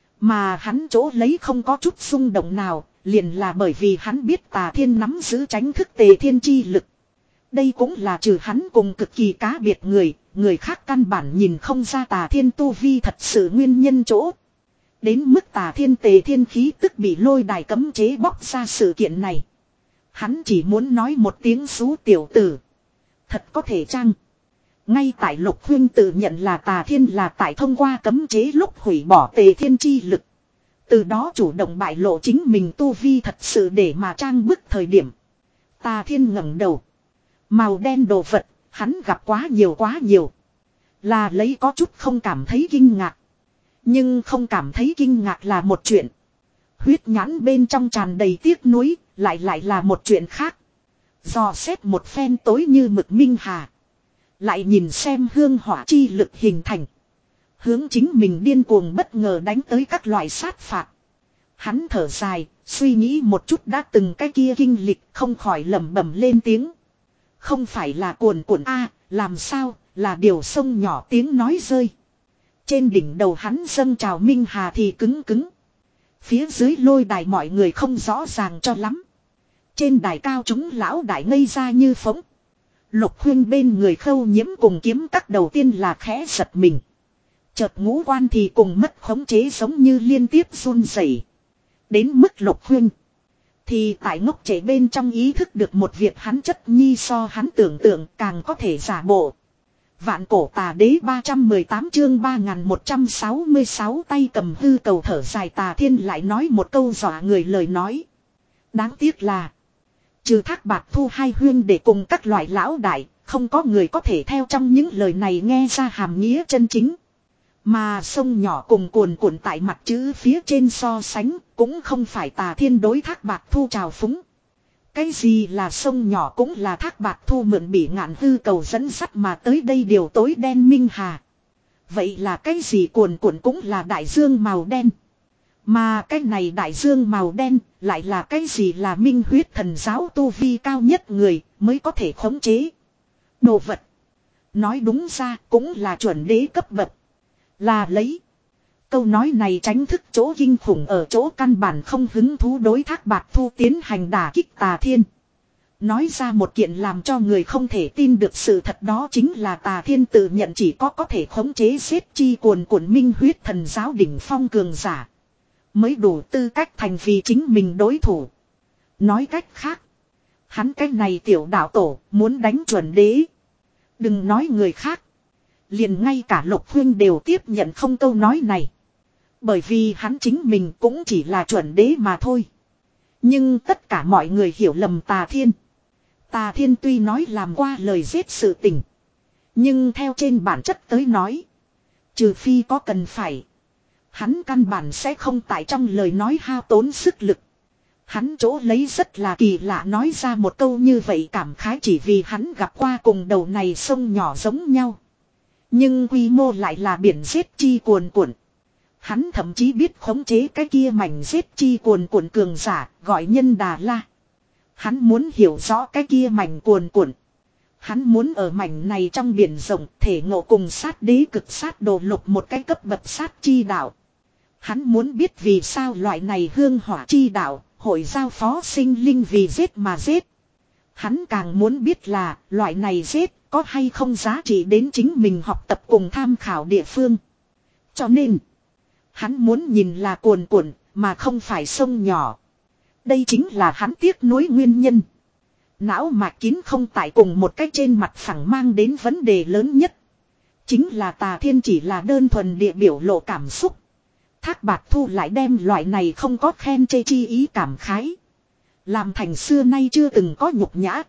Mà hắn chỗ lấy không có chút xung động nào, liền là bởi vì hắn biết Tà Thiên nắm giữ tránh thức Tề Thiên chi lực. Đây cũng là trừ hắn cùng cực kỳ cá biệt người, người khác căn bản nhìn không ra Tà Thiên tu vi thật sự nguyên nhân chỗ. Đến mức Tà Thiên Tề Thiên khí tức bị lôi đài cấm chế bóc ra sự kiện này. Hắn chỉ muốn nói một tiếng xú tiểu tử. Thật có thể chăng? Ngay tại Lục Huynh tự nhận là Tà Thiên là tại thông qua cấm chế lúc hủy bỏ Tề Thiên chi lực. Từ đó chủ động bại lộ chính mình tu vi thật sự để mà trang bức thời điểm. Tà Thiên ngẩng đầu. Màu đen đồ vật, hắn gặp quá nhiều quá nhiều. Là lấy có chút không cảm thấy kinh ngạc. Nhưng không cảm thấy kinh ngạc là một chuyện. Huyết nhãn bên trong tràn đầy tiếc nuối, lại lại là một chuyện khác. Dò xét một phen tối như mực minh hà. Lại nhìn xem hương hỏa chi lực hình thành. Hướng chính mình điên cuồng bất ngờ đánh tới các loại sát phạt. Hắn thở dài, suy nghĩ một chút đã từng cái kia kinh lịch không khỏi lẩm bẩm lên tiếng. Không phải là cuồn cuộn a, làm sao, là điều sông nhỏ tiếng nói rơi. Trên đỉnh đầu hắn dâng trào minh hà thì cứng cứng. Phía dưới lôi đài mọi người không rõ ràng cho lắm. Trên đài cao chúng lão đại ngây ra như phóng. Lục Huynh bên người Khâu Nhiễm cùng kiếm các đầu tiên là khẽ giật mình. Chợt ngũ quan thì cùng mất khống chế giống như liên tiếp run rẩy. Đến mức Lục Huynh thì tại ngốc trẻ bên trong ý thức được một việc hắn chất nhi so hắn tưởng tượng càng có thể giả bộ. Vạn cổ tà đế ba trăm mười tám chương ba nghìn một trăm sáu mươi sáu tay cầm hư cầu thở dài Tà Thiên lại nói một câu dọa người lời nói. Đáng tiếc là trừ Thác Bạt Thu hai huyên để cùng các loại lão đại, không có người có thể theo trong những lời này nghe ra hàm nghĩa chân chính. Mà sông nhỏ cùng cuồn cuộn tại mặt chữ phía trên so sánh, cũng không phải Tà Thiên đối Thác Bạt Thu trào phúng. Cái gì là sông nhỏ cũng là Thác Bạt Thu mượn Bỉ Ngạn hư cầu dẫn sắt mà tới đây điều tối đen minh hà. Vậy là cái gì cuồn cuộn cũng là đại dương màu đen. Mà cái này đại dương màu đen lại là cái gì là minh huyết thần giáo tu vi cao nhất người mới có thể khống chế. Đồ vật. Nói đúng ra cũng là chuẩn đế cấp bậc. Là lấy. Câu nói này tránh thức chỗ kinh khủng ở chỗ căn bản không hứng thú đối Thác Bạt Thu tiến hành đả kích Tà Thiên. Nói ra một kiện làm cho người không thể tin được sự thật đó chính là Tà Thiên tự nhận chỉ có có thể khống chế xếp chi cuồn cuộn minh huyết thần giáo đỉnh phong cường giả. Mới đủ tư cách thành vì chính mình đối thủ. Nói cách khác. Hắn cái này tiểu đạo tổ muốn đánh chuẩn đế. Đừng nói người khác. Liền ngay cả Lục Huynh đều tiếp nhận không câu nói này. Bởi vì hắn chính mình cũng chỉ là chuẩn đế mà thôi. Nhưng tất cả mọi người hiểu lầm Tà Thiên. Tà Thiên tuy nói làm qua lời giết sự tình. Nhưng theo trên bản chất tới nói. Trừ phi có cần phải. Hắn căn bản sẽ không tại trong lời nói hao tốn sức lực. Hắn chỗ lấy rất là kỳ lạ nói ra một câu như vậy cảm khái chỉ vì hắn gặp qua cùng đầu này sông nhỏ giống nhau. Nhưng quy mô lại là biển giết chi cuồn cuộn. Hắn thậm chí biết khống chế cái kia mảnh giết chi cuồn cuộn cường giả gọi nhân Đà La. Hắn muốn hiểu rõ cái kia mảnh cuồn cuộn. Hắn muốn ở mảnh này trong biển rộng thể ngộ cùng sát đế cực sát đồ lục một cái cấp bậc sát chi đạo. Hắn muốn biết vì sao loại này hương hỏa chi đạo hội giao phó sinh linh vì giết mà giết. Hắn càng muốn biết là loại này giết có hay không giá trị đến chính mình học tập cùng tham khảo địa phương. Cho nên hắn muốn nhìn là cuồn cuộn mà không phải sông nhỏ. Đây chính là hắn tiếc nuối nguyên nhân. Não mạch kín không tại cùng một cái trên mặt phẳng mang đến vấn đề lớn nhất. Chính là Tà Thiên chỉ là đơn thuần địa biểu lộ cảm xúc. Thác Bạt Thu lại đem loại này không có khen chê chi ý cảm khái. Làm thành xưa nay chưa từng có nhục nhã.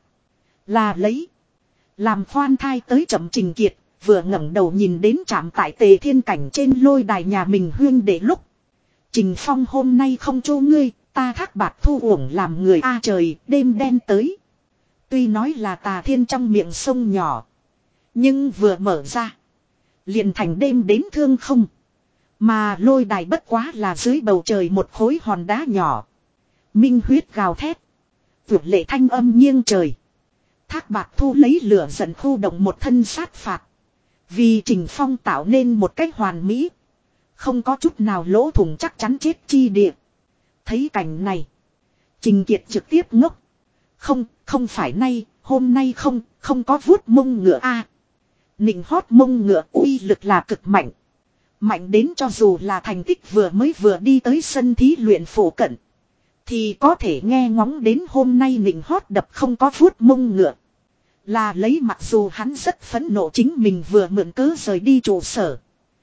Là lấy. Làm khoan thai tới chậm trình kiệt. Vừa ngẩng đầu nhìn đến trạm tại Tề Thiên cảnh trên lôi đài nhà mình huyên để lúc. Trình Phong hôm nay không chô ngươi. Ta Thác Bạt Thu uổng làm người a trời đêm đen tới. Tuy nói là Tà Thiên trong miệng sông nhỏ. Nhưng vừa mở ra. liền thành đêm đến thương không. Mà lôi đài bất quá là dưới bầu trời một khối hòn đá nhỏ. Minh huyết gào thét. Vượt lệ thanh âm nghiêng trời. Thác Bạt Thu lấy lửa giận khu động một thân sát phạt. Vì Trình Phong tạo nên một cách hoàn mỹ. Không có chút nào lỗ thủng chắc chắn chết chi địa. Thấy cảnh này. Trình Kiệt trực tiếp ngốc. Không, không phải nay, hôm nay không, không có vuốt mông ngựa a. Nịnh hót mông ngựa uy lực là cực mạnh. Mạnh đến cho dù là thành tích vừa mới vừa đi tới sân thí luyện phổ cận. Thì có thể nghe ngóng đến hôm nay nịnh hót đập không có vuốt mông ngựa. Là lấy mặc dù hắn rất phẫn nộ chính mình vừa mượn cớ rời đi trụ sở.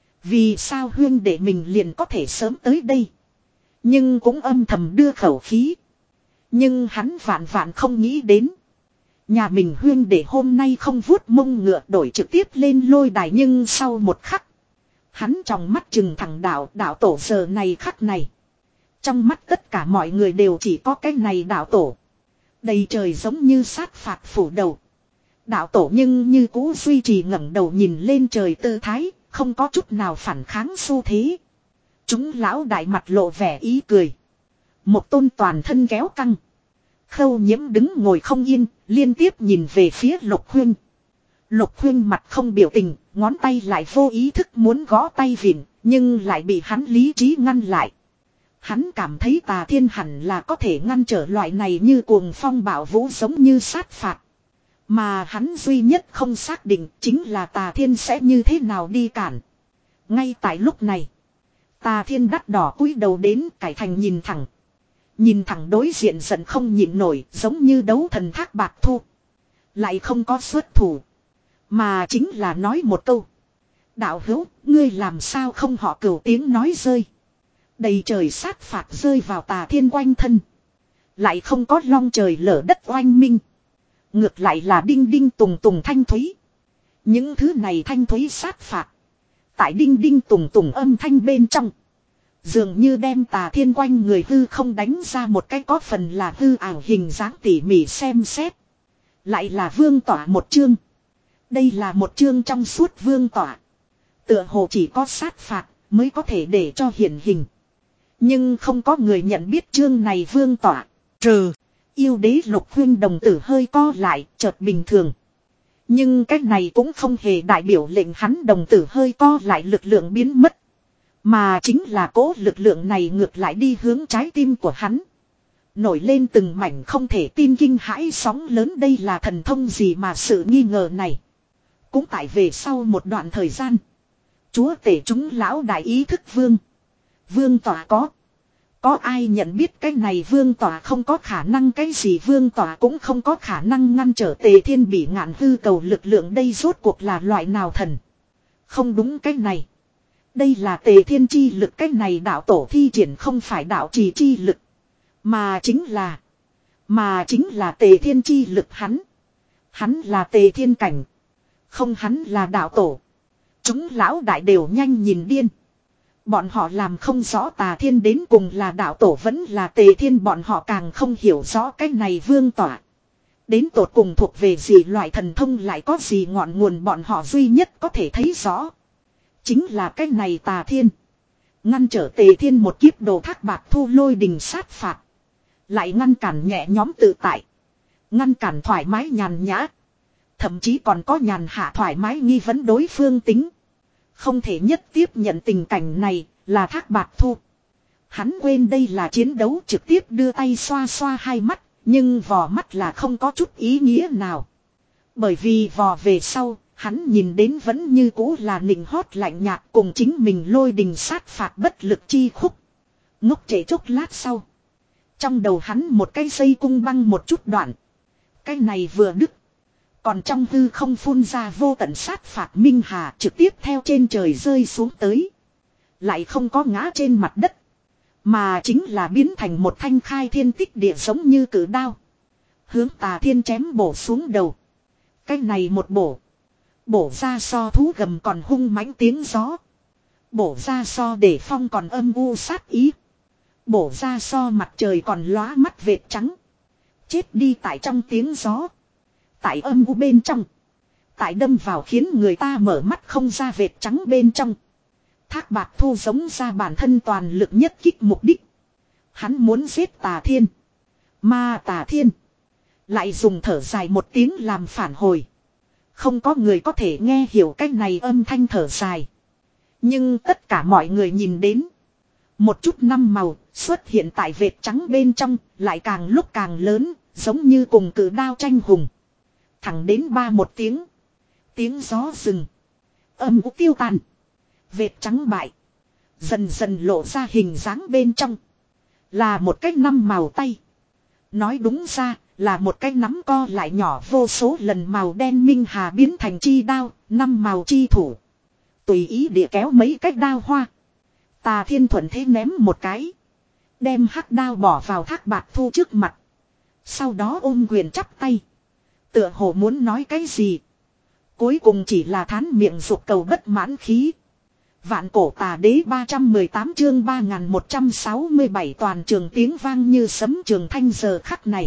Vì sao huyên để mình liền có thể sớm tới đây. Nhưng cũng âm thầm đưa khẩu khí. Nhưng hắn vạn vạn không nghĩ đến. Nhà mình huyên để hôm nay không vuốt mông ngựa đổi trực tiếp lên lôi đài nhưng sau một khắc. Hắn trong mắt chừng thẳng đạo đạo tổ giờ này khắc này. Trong mắt tất cả mọi người đều chỉ có cái này đạo tổ. Đầy trời giống như sát phạt phủ đầu. Đạo tổ nhưng như cũ duy trì ngẩng đầu nhìn lên trời tư thái, không có chút nào phản kháng xu thế. Chúng lão đại mặt lộ vẻ ý cười. Một tôn toàn thân kéo căng. Khâu Nhiễm đứng ngồi không yên, liên tiếp nhìn về phía Lục Huyên. Lục Huyên mặt không biểu tình, ngón tay lại vô ý thức muốn gõ tay vịn, nhưng lại bị hắn lý trí ngăn lại. Hắn cảm thấy Tà Thiên hẳn là có thể ngăn trở loại này như cuồng phong bạo vũ giống như sát phạt. Mà hắn duy nhất không xác định chính là Tà Thiên sẽ như thế nào đi cản. Ngay tại lúc này, Tà Thiên đắt đỏ cúi đầu đến cải thành nhìn thẳng. Nhìn thẳng đối diện giận không nhịn nổi giống như đấu thần Thác Bạt Thu. Lại không có xuất thủ. Mà chính là nói một câu. Đạo hữu, ngươi làm sao không họ cửu tiếng nói rơi. Đầy trời sát phạt rơi vào Tà Thiên quanh thân. Lại không có long trời lở đất oanh minh. Ngược lại là đinh đinh tùng tùng thanh thúy. Những thứ này thanh thúy sát phạt. Tại đinh đinh tùng tùng âm thanh bên trong. Dường như đem Tà Thiên quanh người hư không đánh ra một cái có phần là hư ảo hình dáng tỉ mỉ xem xét. Lại là vương tỏa một chương. Đây là một chương trong suốt vương tỏa. Tựa hồ chỉ có sát phạt mới có thể để cho hiển hình. Nhưng không có người nhận biết chương này vương tỏa. Trừ yêu đế Lục Huyên đồng tử hơi co lại chợt bình thường. Nhưng cái này cũng không hề đại biểu lệnh hắn đồng tử hơi co lại lực lượng biến mất. Mà chính là cố lực lượng này ngược lại đi hướng trái tim của hắn. Nổi lên từng mảnh không thể tin kinh hãi sóng lớn đây là thần thông gì mà sự nghi ngờ này. Cũng tại về sau một đoạn thời gian. Chúa tể chúng lão đại ý thức vương. Vương tỏa có. Có ai nhận biết cái này vương tỏa không có khả năng cái gì vương tỏa cũng không có khả năng ngăn trở Tề Thiên bị ngạn hư cầu lực lượng đây rốt cuộc là loại nào thần. Không đúng cái này. Đây là Tề Thiên chi lực cái này đạo tổ thi triển không phải đạo trì chi lực. Mà chính là. Mà chính là Tề Thiên chi lực hắn. Hắn là Tề Thiên cảnh. Không hắn là đạo tổ. Chúng lão đại đều nhanh nhìn điên. Bọn họ làm không rõ Tà Thiên đến cùng là đạo tổ vẫn là Tề Thiên bọn họ càng không hiểu rõ cái này vương tỏa. Đến tột cùng thuộc về gì loại thần thông lại có gì ngọn nguồn bọn họ duy nhất có thể thấy rõ. Chính là cái này Tà Thiên. Ngăn trở Tề Thiên một kiếp đồ Thác Bạt Thu lôi đình sát phạt. Lại ngăn cản nhẹ nhóm tự tại. Ngăn cản thoải mái nhàn nhã. Thậm chí còn có nhàn hạ thoải mái nghi vấn đối phương tính. Không thể nhất tiếp nhận tình cảnh này là Thác Bạt Thu. Hắn quên đây là chiến đấu trực tiếp đưa tay xoa xoa hai mắt. Nhưng vò mắt là không có chút ý nghĩa nào. Bởi vì vò về sau, hắn nhìn đến vẫn như cũ là nịnh hót lạnh nhạt cùng chính mình lôi đình sát phạt bất lực chi khúc. Ngốc trễ chốc lát sau. Trong đầu hắn một cái dây cung băng một chút đoạn. Cái này vừa đứt. Còn trong hư không phun ra vô tận sát phạt minh hà trực tiếp theo trên trời rơi xuống tới. Lại không có ngã trên mặt đất. Mà chính là biến thành một thanh khai thiên tích địa giống như cử đao. Hướng Tà Thiên chém bổ xuống đầu. Cái này một bổ. Bổ ra so thú gầm còn hung mãnh tiếng gió. Bổ ra so để phong còn âm u sát ý. Bổ ra so mặt trời còn lóa mắt vệt trắng. Chết đi tại trong tiếng gió. Tại âm u bên trong. Tại đâm vào khiến người ta mở mắt không ra vệt trắng bên trong. Thác Bạt Thu giống ra bản thân toàn lực nhất kích mục đích. Hắn muốn giết Tà Thiên. Mà Tà Thiên lại dùng thở dài một tiếng làm phản hồi. Không có người có thể nghe hiểu cái này âm thanh thở dài. Nhưng tất cả mọi người nhìn đến. Một chút năm màu xuất hiện tại vệt trắng bên trong, lại càng lúc càng lớn, giống như cùng cự đao tranh hùng. Thẳng đến ba một tiếng. Tiếng gió rừng. Âm u tiêu tàn. Vệt trắng bại. Dần dần lộ ra hình dáng bên trong. Là một cái năm màu tay. Nói đúng ra là một cái nắm co lại nhỏ vô số lần màu đen minh hà biến thành chi đao, năm màu chi thủ. Tùy ý địa kéo mấy cái đao hoa. Tà Thiên thuận thế ném một cái. Đem hắc đao bỏ vào Thác Bạt Thu trước mặt. Sau đó ôm quyền chắp tay. Tựa hồ muốn nói cái gì. Cuối cùng chỉ là thán miệng dục cầu bất mãn khí. Vạn cổ tà đế ba trăm mười tám chương ba nghìn một trăm sáu mươi bảy toàn trường tiếng vang như sấm trường thanh giờ khắc này.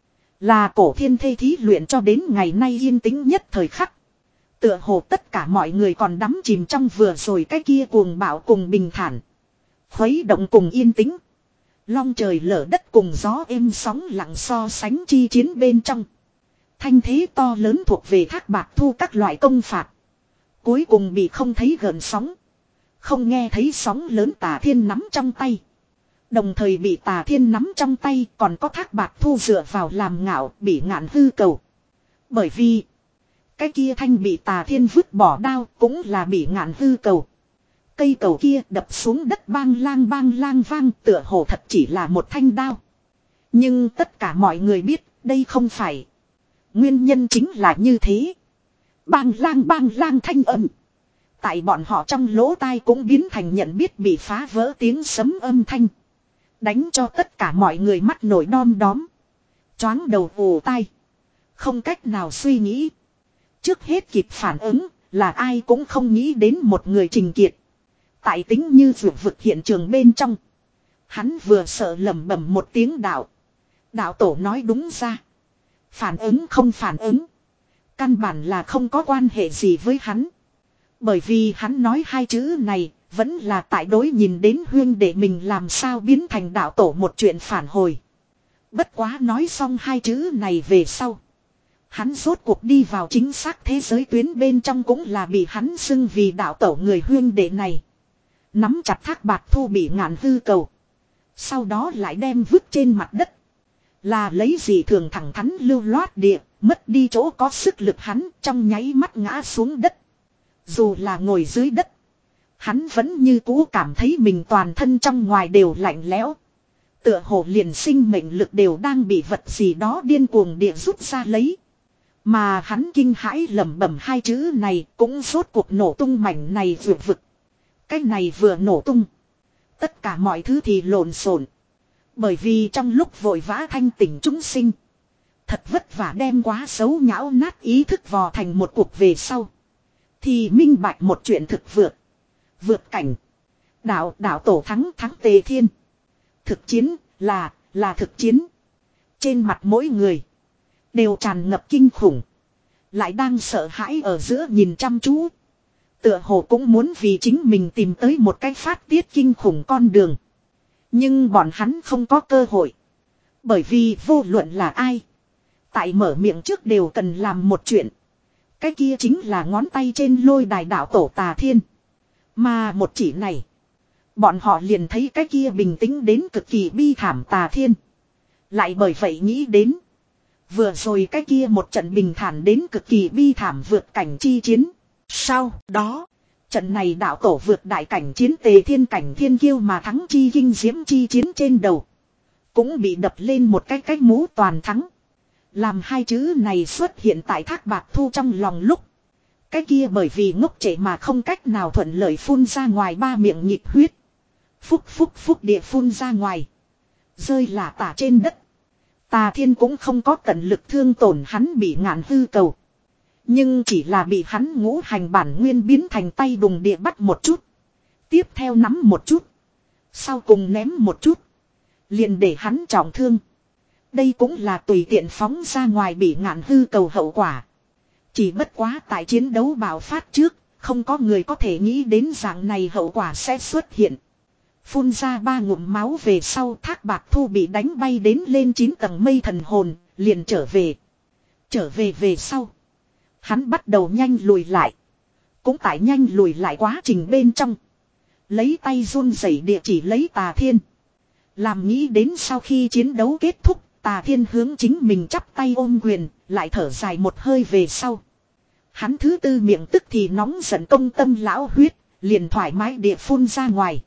Là cổ thiên thê thí luyện cho đến ngày nay yên tĩnh nhất thời khắc. Tựa hồ tất cả mọi người còn đắm chìm trong vừa rồi cái kia cuồng bạo cùng bình thản. Khuấy động cùng yên tĩnh. Long trời lở đất cùng gió êm sóng lặng so sánh chi chiến bên trong. Thanh thế to lớn thuộc về Thác Bạt Thu các loại công phạt. Cuối cùng bị không thấy gần sóng. Không nghe thấy sóng lớn Tà Thiên nắm trong tay. Đồng thời bị Tà Thiên nắm trong tay còn có Thác Bạt Thu dựa vào làm ngạo bị ngạn hư cầu. Bởi vì cái kia thanh bị Tà Thiên vứt bỏ đao cũng là bị ngạn hư cầu. Cây cầu kia đập xuống đất bang lang bang lang vang tựa hồ thật chỉ là một thanh đao. Nhưng tất cả mọi người biết đây không phải. Nguyên nhân chính là như thế. Bang lang bang lang thanh âm. Tại bọn họ trong lỗ tai cũng biến thành nhận biết bị phá vỡ tiếng sấm âm thanh. Đánh cho tất cả mọi người mắt nổi đom đóm. Choáng đầu ù tai. Không cách nào suy nghĩ. Trước hết kịp phản ứng là ai cũng không nghĩ đến một người Trình Kiệt. Tại tính như vượt vực hiện trường bên trong. Hắn vừa sợ lẩm bẩm một tiếng đạo. Đạo tổ nói đúng ra. Phản ứng không phản ứng. Căn bản là không có quan hệ gì với hắn. Bởi vì hắn nói hai chữ này vẫn là tại đối nhìn đến huyên để mình làm sao biến thành đạo tổ một chuyện phản hồi. Bất quá nói xong hai chữ này về sau. Hắn rốt cuộc đi vào chính xác thế giới tuyến bên trong cũng là bị hắn xưng vì đạo tổ người huyên đệ này. Nắm chặt Thác Bạt Thu bị ngạn hư cầu. Sau đó lại đem vứt trên mặt đất. Là lấy gì thường thẳng thắn lưu loát địa, mất đi chỗ có sức lực hắn trong nháy mắt ngã xuống đất. Dù là ngồi dưới đất. Hắn vẫn như cũ cảm thấy mình toàn thân trong ngoài đều lạnh lẽo. Tựa hồ liền sinh mệnh lực đều đang bị vật gì đó điên cuồng địa rút ra lấy. Mà hắn kinh hãi lẩm bẩm hai chữ này cũng rốt cuộc nổ tung mảnh này vượt vực. Cái này vừa nổ tung. Tất cả mọi thứ thì lộn xộn. Bởi vì trong lúc vội vã thanh tỉnh chúng sinh. Thật vất vả đem quá xấu nhão nát ý thức vò thành một cuộc về sau. Thì minh bạch một chuyện thực vượt. Vượt cảnh. Đạo đạo tổ thắng thắng Tề Thiên. Thực chiến là là thực chiến. Trên mặt mỗi người. Đều tràn ngập kinh khủng. Lại đang sợ hãi ở giữa nhìn chăm chú. Tựa hồ cũng muốn vì chính mình tìm tới một cái phát tiết kinh khủng con đường. Nhưng bọn hắn không có cơ hội. Bởi vì vô luận là ai. Tại mở miệng trước đều cần làm một chuyện. Cái kia chính là ngón tay trên lôi đài đạo tổ Tà Thiên. Mà một chỉ này. Bọn họ liền thấy cái kia bình tĩnh đến cực kỳ bi thảm Tà Thiên. Lại bởi vậy nghĩ đến. Vừa rồi cái kia một trận bình thản đến cực kỳ bi thảm vượt cảnh chi chiến. Sau đó. Trận này đạo tổ vượt đại cảnh chiến Tề Thiên cảnh thiên kiêu mà thắng chi kinh diễm chi chiến trên đầu. Cũng bị đập lên một cái cái mũ toàn thắng. Làm hai chữ này xuất hiện tại Thác Bạt Thu trong lòng lúc. Cái kia bởi vì ngốc trệ mà không cách nào thuận lợi phun ra ngoài ba miệng nhịp huyết. Phúc phúc phúc địa phun ra ngoài. Rơi lả tả trên đất. Tà Thiên cũng không có tận lực thương tổn hắn bị ngạn hư cầu. Nhưng chỉ là bị hắn ngũ hành bản nguyên biến thành tay đùng địa bắt một chút. Tiếp theo nắm một chút. Sau cùng ném một chút. Liền để hắn trọng thương. Đây cũng là tùy tiện phóng ra ngoài bị ngạn hư cầu hậu quả. Chỉ bất quá tại chiến đấu bạo phát trước, không có người có thể nghĩ đến dạng này hậu quả sẽ xuất hiện. Phun ra ba ngụm máu về sau, Thác Bạt Thu bị đánh bay đến lên chín tầng mây thần hồn, liền trở về. Trở về về sau. Hắn bắt đầu nhanh lùi lại. Cũng tại nhanh lùi lại quá trình bên trong. Lấy tay run rẩy địa chỉ lấy Tà Thiên. Làm nghĩ đến sau khi chiến đấu kết thúc, Tà Thiên hướng chính mình chắp tay ôm quyền, lại thở dài một hơi về sau. Hắn thứ tư miệng tức thì nóng giận công tâm lão huyết, liền thoải mái địa phun ra ngoài.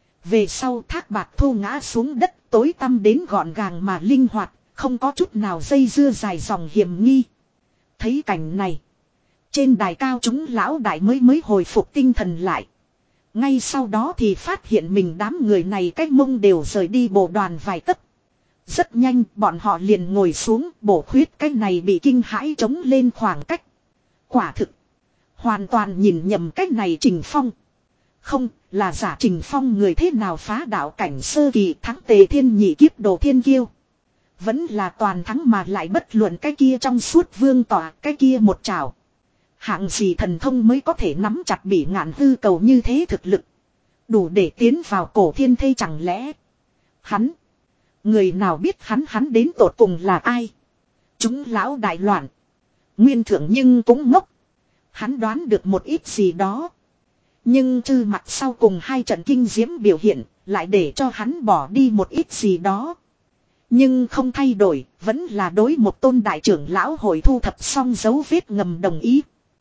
Về sau Thác Bạt Thu ngã xuống đất, tối tăm đến gọn gàng mà linh hoạt, không có chút nào dây dưa dài dòng hiểm nghi. Thấy cảnh này, trên đài cao chúng lão đại mới mới hồi phục tinh thần lại. Ngay sau đó thì phát hiện mình đám người này cách mông đều rời đi bộ đoàn vài tấc. Rất nhanh bọn họ liền ngồi xuống, bổ khuyết cái này bị kinh hãi trống lên khoảng cách. Quả thực, hoàn toàn nhìn nhầm cách này Trình Phong. Không, là giả Trình Phong người thế nào phá đạo cảnh sơ kỳ thắng Tề Thiên nhị kiếp đồ thiên kiêu. Vẫn là toàn thắng mà lại bất luận cái kia trong suốt vương tỏa, cái kia một trào. Hạng gì thần thông mới có thể nắm chặt Bỉ Ngạn hư cầu như thế thực lực. Đủ để tiến vào cổ thiên thây chẳng lẽ. Hắn. Người nào biết hắn hắn đến tột cùng là ai. Chúng lão đại loạn. Nguyên thượng nhưng cũng ngốc. Hắn đoán được một ít gì đó. Nhưng Trư Mặc sau cùng hai trận kinh diễm biểu hiện. Lại để cho hắn bỏ đi một ít gì đó. Nhưng không thay đổi. Vẫn là đối một tôn đại trưởng lão hội thu thập xong dấu vết ngầm đồng ý.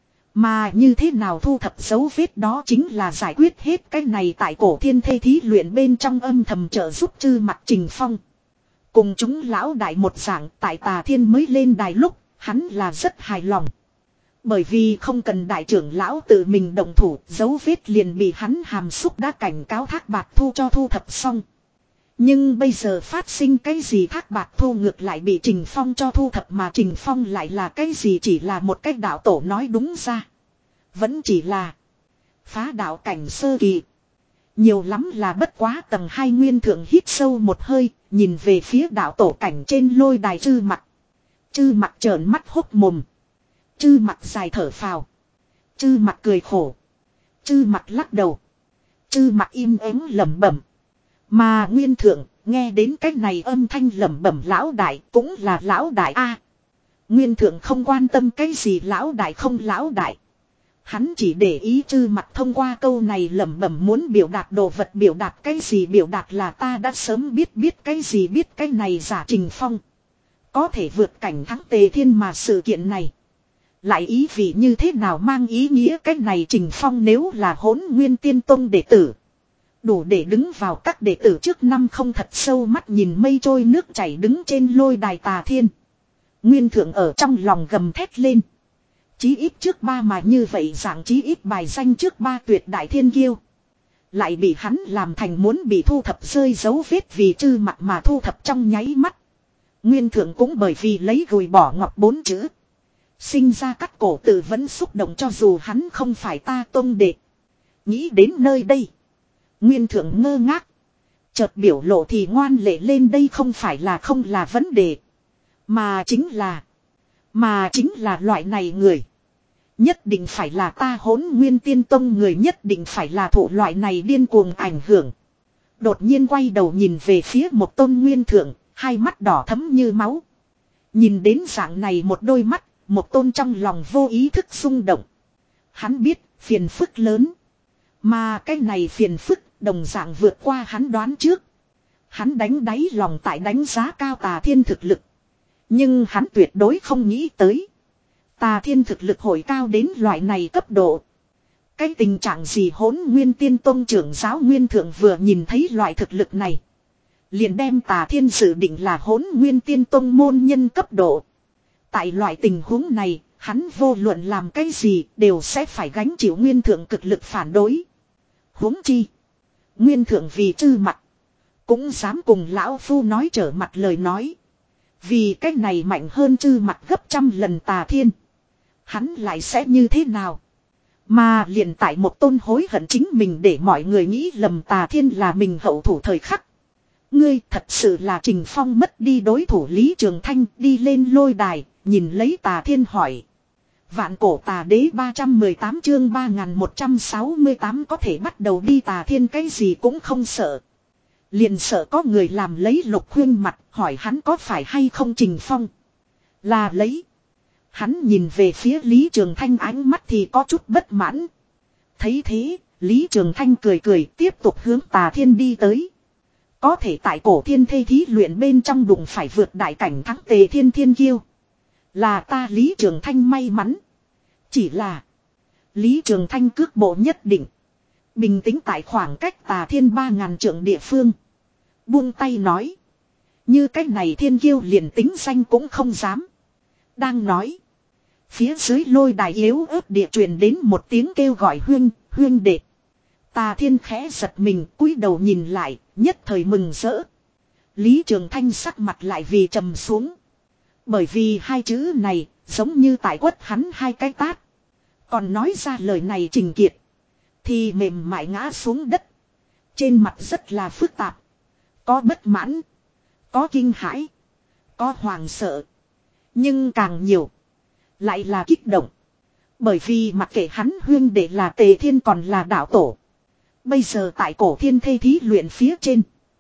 Mà như thế nào thu thập dấu vết đó chính là giải quyết hết cái này tại cổ thiên thê thí luyện bên trong âm thầm trợ giúp Trư Mặc Trình Phong. Cùng chúng lão đại một dạng tại Tà Thiên mới lên đài lúc, hắn là rất hài lòng. Bởi vì không cần đại trưởng lão tự mình động thủ, dấu vết liền bị hắn hàm xúc đã cảnh cáo Thác Bạt Thu cho thu thập xong. Nhưng bây giờ phát sinh cái gì Thác Bạt Thu ngược lại bị Trình Phong cho thu thập mà Trình Phong lại là cái gì chỉ là một cách đạo tổ nói đúng ra. Vẫn chỉ là phá đạo cảnh sơ kỳ. Nhiều lắm là bất quá tầng hai Nguyên thượng hít sâu một hơi, nhìn về phía đạo tổ cảnh trên lôi đài Trư Mặc. Trư Mặc trợn mắt hốc mồm. Trư Mặc dài thở phào. Trư Mặc cười khổ. Trư Mặc lắc đầu. Trư Mặc im ắng lẩm bẩm. Mà Nguyên thượng nghe đến cái này âm thanh lẩm bẩm lão đại cũng là lão đại a. Nguyên thượng không quan tâm cái gì lão đại không lão đại. Hắn chỉ để ý Trư Mặc thông qua câu này lẩm bẩm muốn biểu đạt đồ vật biểu đạt cái gì biểu đạt là ta đã sớm biết biết cái gì biết cái này giả Trình Phong. Có thể vượt cảnh thắng Tề Thiên mà sự kiện này. Lại ý vị như thế nào mang ý nghĩa cái này Trình Phong nếu là Hỗn Nguyên Tiên Tông đệ tử. Đủ để đứng vào các đệ tử trước năm không thật sâu mắt nhìn mây trôi nước chảy đứng trên lôi đài Tà Thiên. Nguyên thượng ở trong lòng gầm thét lên. Chí ít trước ba mà như vậy dạng chí ít bài danh trước ba tuyệt đại thiên kiêu. Lại bị hắn làm thành muốn bị thu thập rơi dấu vết vì Trư Mặc mà thu thập trong nháy mắt. Nguyên thượng cũng bởi vì lấy gùi bỏ ngọc bốn chữ. Sinh ra cắt cổ tự vẫn xúc động cho dù hắn không phải ta tông đệ. Nghĩ đến nơi đây. Nguyên thượng ngơ ngác. Chợt biểu lộ thì ngoan lệ lên đây không phải là không là vấn đề. Mà chính là. Mà chính là loại này người. Nhất định phải là ta Hỗn Nguyên Tiên Tông người nhất định phải là thụ loại này điên cuồng ảnh hưởng. Đột nhiên quay đầu nhìn về phía một tôn Nguyên thượng, hai mắt đỏ thấm như máu. Nhìn đến dạng này một đôi mắt, một tôn trong lòng vô ý thức xung động. Hắn biết phiền phức lớn. Mà cái này phiền phức đồng dạng vượt qua hắn đoán trước. Hắn đánh đáy lòng tại đánh giá cao Tà Thiên thực lực. Nhưng hắn tuyệt đối không nghĩ tới. Tà Thiên thực lực hồi cao đến loại này cấp độ. Cái tình trạng gì Hỗn Nguyên Tiên Tông trưởng giáo Nguyên thượng vừa nhìn thấy loại thực lực này. Liền đem Tà Thiên dự định là Hỗn Nguyên Tiên Tông môn nhân cấp độ. Tại loại tình huống này, hắn vô luận làm cái gì đều sẽ phải gánh chịu Nguyên thượng cực lực phản đối. Huống chi. Nguyên thượng vì Trư Mặc. Cũng dám cùng lão phu nói trở mặt lời nói. Vì cái này mạnh hơn Trư Mặc gấp trăm lần Tà Thiên. Hắn lại sẽ như thế nào? Mà liền tại một tôn hối hận chính mình để mọi người nghĩ lầm Tà Thiên là mình hậu thủ thời khắc. Ngươi thật sự là Trình Phong mất đi đối thủ Lý Trường Thanh đi lên lôi đài, nhìn lấy Tà Thiên hỏi. Vạn cổ tà đế ba trăm mười tám chương ba nghìn một trăm sáu mươi tám có thể bắt đầu đi. Tà Thiên cái gì cũng không sợ. Liền sợ có người làm lấy Lục Huyên mặt hỏi hắn có phải hay không Trình Phong. Là lấy. Hắn nhìn về phía Lý Trường Thanh ánh mắt thì có chút bất mãn. Thấy thế, Lý Trường Thanh cười cười tiếp tục hướng Tà Thiên đi tới. Có thể tại cổ thiên thê thí luyện bên trong đụng phải vượt đại cảnh thắng Tề Thiên Thiên Kiêu. Là ta Lý Trường Thanh may mắn. Chỉ là Lý Trường Thanh cước bộ nhất định. Bình tĩnh tại khoảng cách Tà Thiên ba ngàn trượng địa phương. Buông tay nói. Như cách này thiên kiêu liền tính danh cũng không dám. Đang nói. Phía dưới lôi đài yếu ớt địa truyền đến một tiếng kêu gọi huyên, huyên đệ. Tà Thiên khẽ giật mình cúi đầu nhìn lại, nhất thời mừng rỡ. Lý Trường Thanh sắc mặt lại vì trầm xuống. Bởi vì hai chữ này, giống như tại quất hắn hai cái tát. Còn nói ra lời này Trình Kiệt. Thì mềm mại ngã xuống đất. Trên mặt rất là phức tạp. Có bất mãn. Có kinh hãi. Có hoàng sợ. Nhưng càng nhiều. Lại là kích động. Bởi vì mặc kệ hắn huyên đệ là Tề Thiên còn là đạo tổ. Bây giờ tại cổ thiên thê thí luyện phía trên.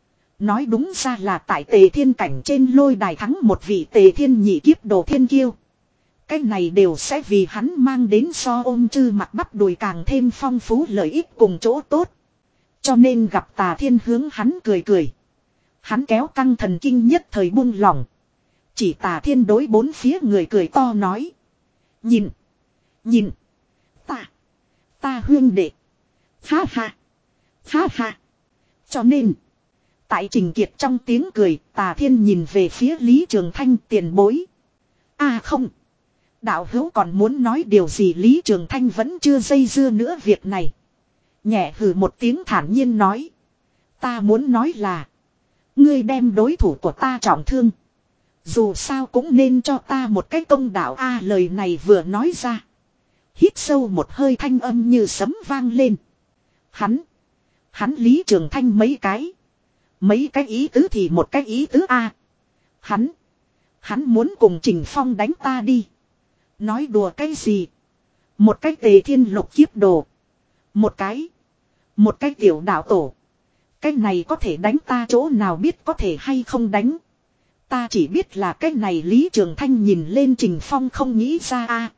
Nói đúng ra là tại Tề Thiên cảnh trên lôi đài thắng một vị Tề Thiên nhị kiếp đồ thiên kiêu. Cái này đều sẽ vì hắn mang đến so ôm chư mặt bắp đùi càng thêm phong phú lợi ích cùng chỗ tốt. Cho nên gặp Tà Thiên hướng hắn cười cười. Hắn kéo căng thần kinh nhất thời buông lỏng. Chỉ Tà Thiên đối bốn phía người cười to nói. Nhìn. Nhìn. Ta. Ta huyên đệ. Ha ha. Ha ha. Cho nên. Tại Trình Kiệt trong tiếng cười. Tà Thiên nhìn về phía Lý Trường Thanh tiền bối. À không. Đạo hữu còn muốn nói điều gì Lý Trường Thanh vẫn chưa dây dưa nữa việc này. Nhẹ hừ một tiếng thản nhiên nói. Ta muốn nói là. Ngươi đem đối thủ của ta trọng thương. Dù sao cũng nên cho ta một cái công đạo a à, lời này vừa nói ra. Hít sâu một hơi thanh âm như sấm vang lên. Hắn. Hắn Lý Trường Thanh mấy cái. Mấy cái ý tứ thì một cái ý tứ a à. Hắn. Hắn muốn cùng Trình Phong đánh ta đi. Nói đùa cái gì. Một cái Tề Thiên lục kiếp đồ. Một cái. Một cái tiểu đạo tổ. Cái này có thể đánh ta chỗ nào biết có thể hay không đánh. Ta chỉ biết là cái này Lý Trường Thanh nhìn lên Trình Phong không nghĩ ra a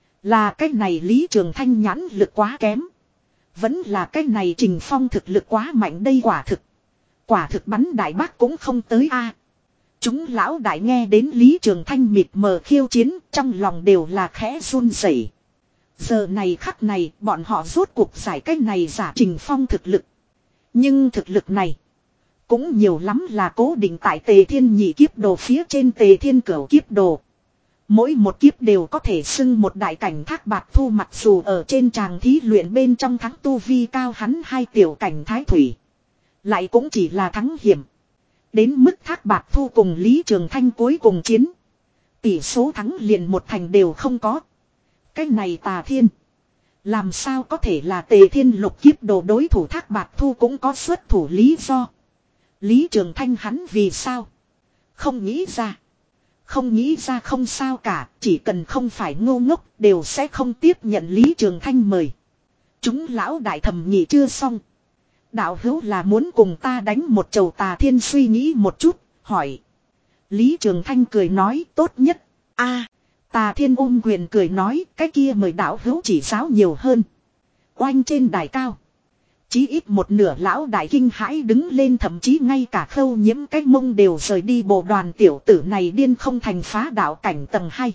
Là cái này Lý Trường Thanh nhãn lực quá kém. Vẫn là cái này Trình Phong thực lực quá mạnh đây quả thực. Quả thực bắn đại bác cũng không tới a Chúng lão đại nghe đến Lý Trường Thanh mịt mờ khiêu chiến trong lòng đều là khẽ run rẩy. Giờ này khắc này bọn họ rốt cuộc giải cái này giả Trình Phong thực lực. Nhưng thực lực này cũng nhiều lắm là cố định tại Tề Thiên nhị kiếp đồ phía trên Tề Thiên cửu kiếp đồ. Mỗi một kiếp đều có thể xưng một đại cảnh Thác Bạt Thu mặc dù ở trên tràng thí luyện bên trong thắng tu vi cao hắn hai tiểu cảnh Thái Thủy. Lại cũng chỉ là thắng hiểm. Đến mức Thác Bạt Thu cùng Lý Trường Thanh cuối cùng chiến. Tỷ số thắng liền một thành đều không có. Cái này Tà Thiên. Làm sao có thể là Tề Thiên lục kiếp đồ đối thủ Thác Bạt Thu cũng có xuất thủ lý do. Lý Trường Thanh hắn vì sao? Không nghĩ ra. Không nghĩ ra không sao cả. Chỉ cần không phải ngu ngốc đều sẽ không tiếp nhận Lý Trường Thanh mời. Chúng lão đại thầm nhị chưa xong. Đạo hữu là muốn cùng ta đánh một chầu Tà Thiên suy nghĩ một chút. Hỏi. Lý Trường Thanh cười nói tốt nhất. A Tà Thiên ôm quyền cười nói cái kia mời đạo hữu chỉ giáo nhiều hơn. Oanh trên đài cao. Chí ít một nửa lão đại kinh hãi đứng lên thậm chí ngay cả Khâu Nhiễm cái mông đều rời đi bộ đoàn tiểu tử này điên không thành phá đạo cảnh tầng hai.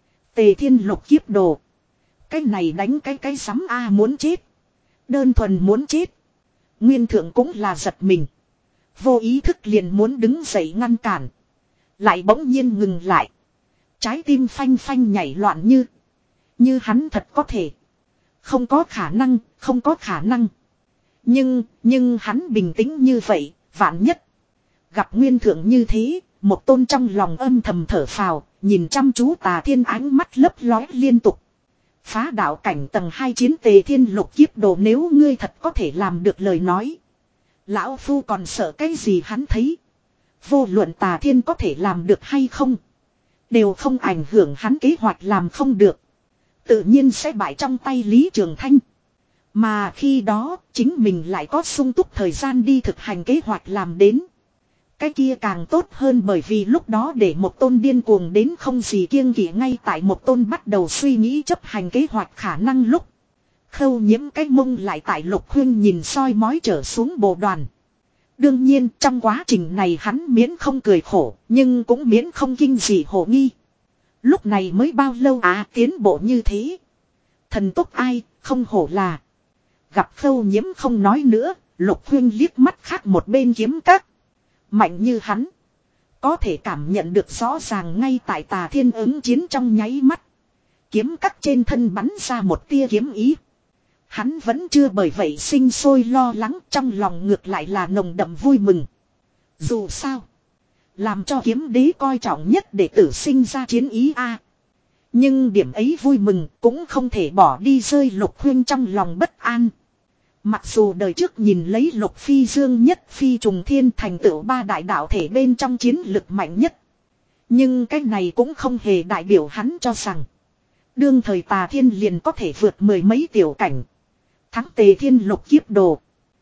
Tề Thiên lục kiếp đồ. Cái này đánh cái cái sắm a muốn chết. Đơn thuần muốn chết. Nguyên thượng cũng là giật mình. Vô ý thức liền muốn đứng dậy ngăn cản. Lại bỗng nhiên ngừng lại. Trái tim phanh phanh nhảy loạn như. Như hắn thật có thể. Không có khả năng, không có khả năng. Nhưng, nhưng hắn bình tĩnh như vậy, vạn nhất. Gặp Nguyên thượng như thế, một tôn trong lòng âm thầm thở phào, nhìn chăm chú Tà Thiên ánh mắt lấp lóe liên tục. Phá đạo cảnh tầng hai chiến Tề Thiên lục kiếp đồ nếu ngươi thật có thể làm được lời nói. Lão Phu còn sợ cái gì hắn thấy. Vô luận Tà Thiên có thể làm được hay không. Đều không ảnh hưởng hắn kế hoạch làm không được. tự nhiên sẽ bại trong tay Lý Trường Thanh. Mà khi đó, chính mình lại có sung túc thời gian đi thực hành kế hoạch làm đến. Cái kia càng tốt hơn, bởi vì lúc đó để một tôn điên cuồng đến không gì kiêng kỵ ngay tại một tôn bắt đầu suy nghĩ chấp hành kế hoạch khả năng lúc. Khâu Nhiễm cái mông lại tại Lục Huyên nhìn soi mói trở xuống bộ đoàn. Đương nhiên trong quá trình này hắn miễn không cười khổ, nhưng cũng miễn không kinh dị hổ nghi. Lúc này mới bao lâu à, tiến bộ như thế. Thần tốc ai, không hổ là. Gặp Khâu Nhiễm không nói nữa, Lục Huyên liếc mắt khác một bên kiếm các. Mạnh như hắn. Có thể cảm nhận được rõ ràng ngay tại Tà Thiên ứng chiến trong nháy mắt. Kiếm cắt trên thân bắn ra một tia kiếm ý. Hắn vẫn chưa bởi vậy sinh sôi lo lắng, trong lòng ngược lại là nồng đậm vui mừng. Dù sao. Làm cho kiếm đế coi trọng nhất để tử sinh ra chiến ý a. Nhưng điểm ấy vui mừng cũng không thể bỏ đi rơi Lục Huyên trong lòng bất an. Mặc dù đời trước nhìn lấy Lục Phi Dương nhất phi trùng thiên thành tựu ba đại đạo thể bên trong chiến lực mạnh nhất. Nhưng cái này cũng không hề đại biểu hắn cho rằng. Đương thời Tà Thiên liền có thể vượt mười mấy tiểu cảnh. Thắng Tề Thiên lục kiếp đồ.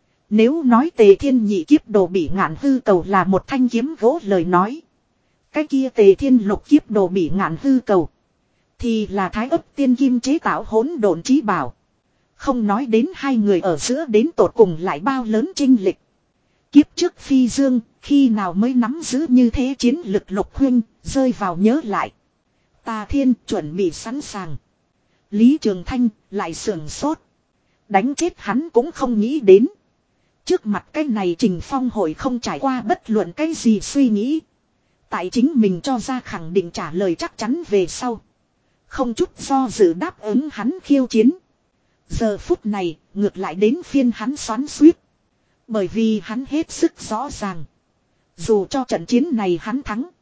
Nếu nói Tề Thiên nhị kiếp đồ bị ngạn hư cầu là một thanh kiếm gỗ lời nói. Cái kia Tề Thiên lục kiếp đồ bị ngạn hư cầu. Thì là Thái Ấp Tiên Kim chế tạo hỗn độn trí bảo. Không nói đến hai người ở giữa đến tột cùng lại bao lớn chênh lệch. Kiếp trước Phi Dương, khi nào mới nắm giữ như thế chiến lực Lục Huyên, rơi vào nhớ lại. Tà Thiên chuẩn bị sẵn sàng. Lý Trường Thanh lại sườn sốt. Đánh chết hắn cũng không nghĩ đến. Trước mặt cái này Trình Phong hội không trải qua bất luận cái gì suy nghĩ. Tại chính mình cho ra khẳng định trả lời chắc chắn về sau. Không chút do dự đáp ứng hắn khiêu chiến. Giờ phút này ngược lại đến phiên hắn xoắn xuýt. Bởi vì hắn hết sức rõ ràng. Dù cho trận chiến này hắn thắng.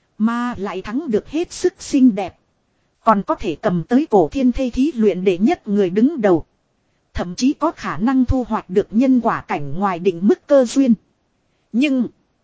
Mà lại thắng được hết sức xinh đẹp. Còn có thể cầm tới cổ thiên thê thí luyện để nhất người đứng đầu. Thậm chí có khả năng thu hoạch được nhân quả cảnh ngoài định mức cơ duyên. Nhưng.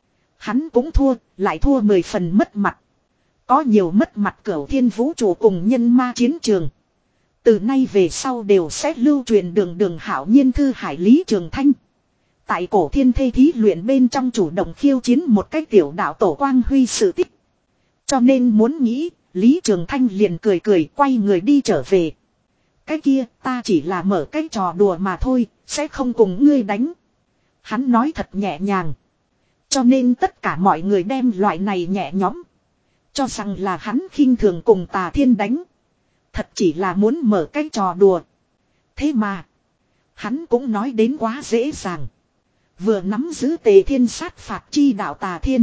Hắn cũng thua. Lại thua mười phần mất mặt. Có nhiều mất mặt cửu thiên vũ trụ cùng nhân ma chiến trường. Từ nay về sau đều sẽ lưu truyền đường đường hảo nhiên thư hải Lý Trường Thanh. Tại cổ thiên thê thí luyện bên trong chủ động khiêu chiến một cái tiểu đạo tổ quang huy sự tích. Cho nên muốn nghĩ, Lý Trường Thanh liền cười cười quay người đi trở về. Cái kia ta chỉ là mở cái trò đùa mà thôi, sẽ không cùng ngươi đánh. Hắn nói thật nhẹ nhàng. Cho nên tất cả mọi người đem loại này nhẹ nhõm. Cho rằng là hắn khinh thường cùng Tà Thiên đánh. Thật chỉ là muốn mở cái trò đùa. Thế mà. Hắn cũng nói đến quá dễ dàng. Vừa nắm giữ Tề Thiên sát phạt chi đạo Tà Thiên.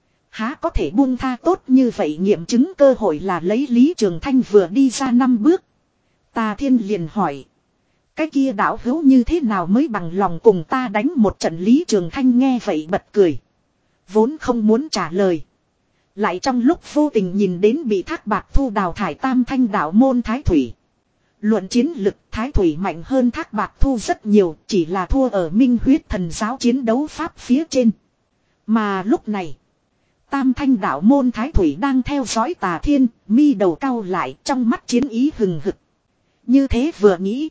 Há có thể buông tha tốt như vậy, nghiệm chứng cơ hội là lấy Lý Trường Thanh vừa đi ra năm bước. Tà Thiên liền hỏi. Cái kia đạo hữu như thế nào mới bằng lòng cùng ta đánh một trận? Lý Trường Thanh nghe vậy bật cười. Vốn không muốn trả lời. Lại trong lúc vô tình nhìn đến bị Thác Bạt Thu đào thải tam thanh đạo môn Thái Thủy. Luận chiến lực Thái Thủy mạnh hơn Thác Bạt Thu rất nhiều, chỉ là thua ở Minh Huyết Thần Giáo chiến đấu pháp phía trên. Mà lúc này, tam thanh đạo môn Thái Thủy đang theo dõi Tà Thiên, mi đầu cau lại, trong mắt chiến ý hừng hực. Như thế vừa nghĩ,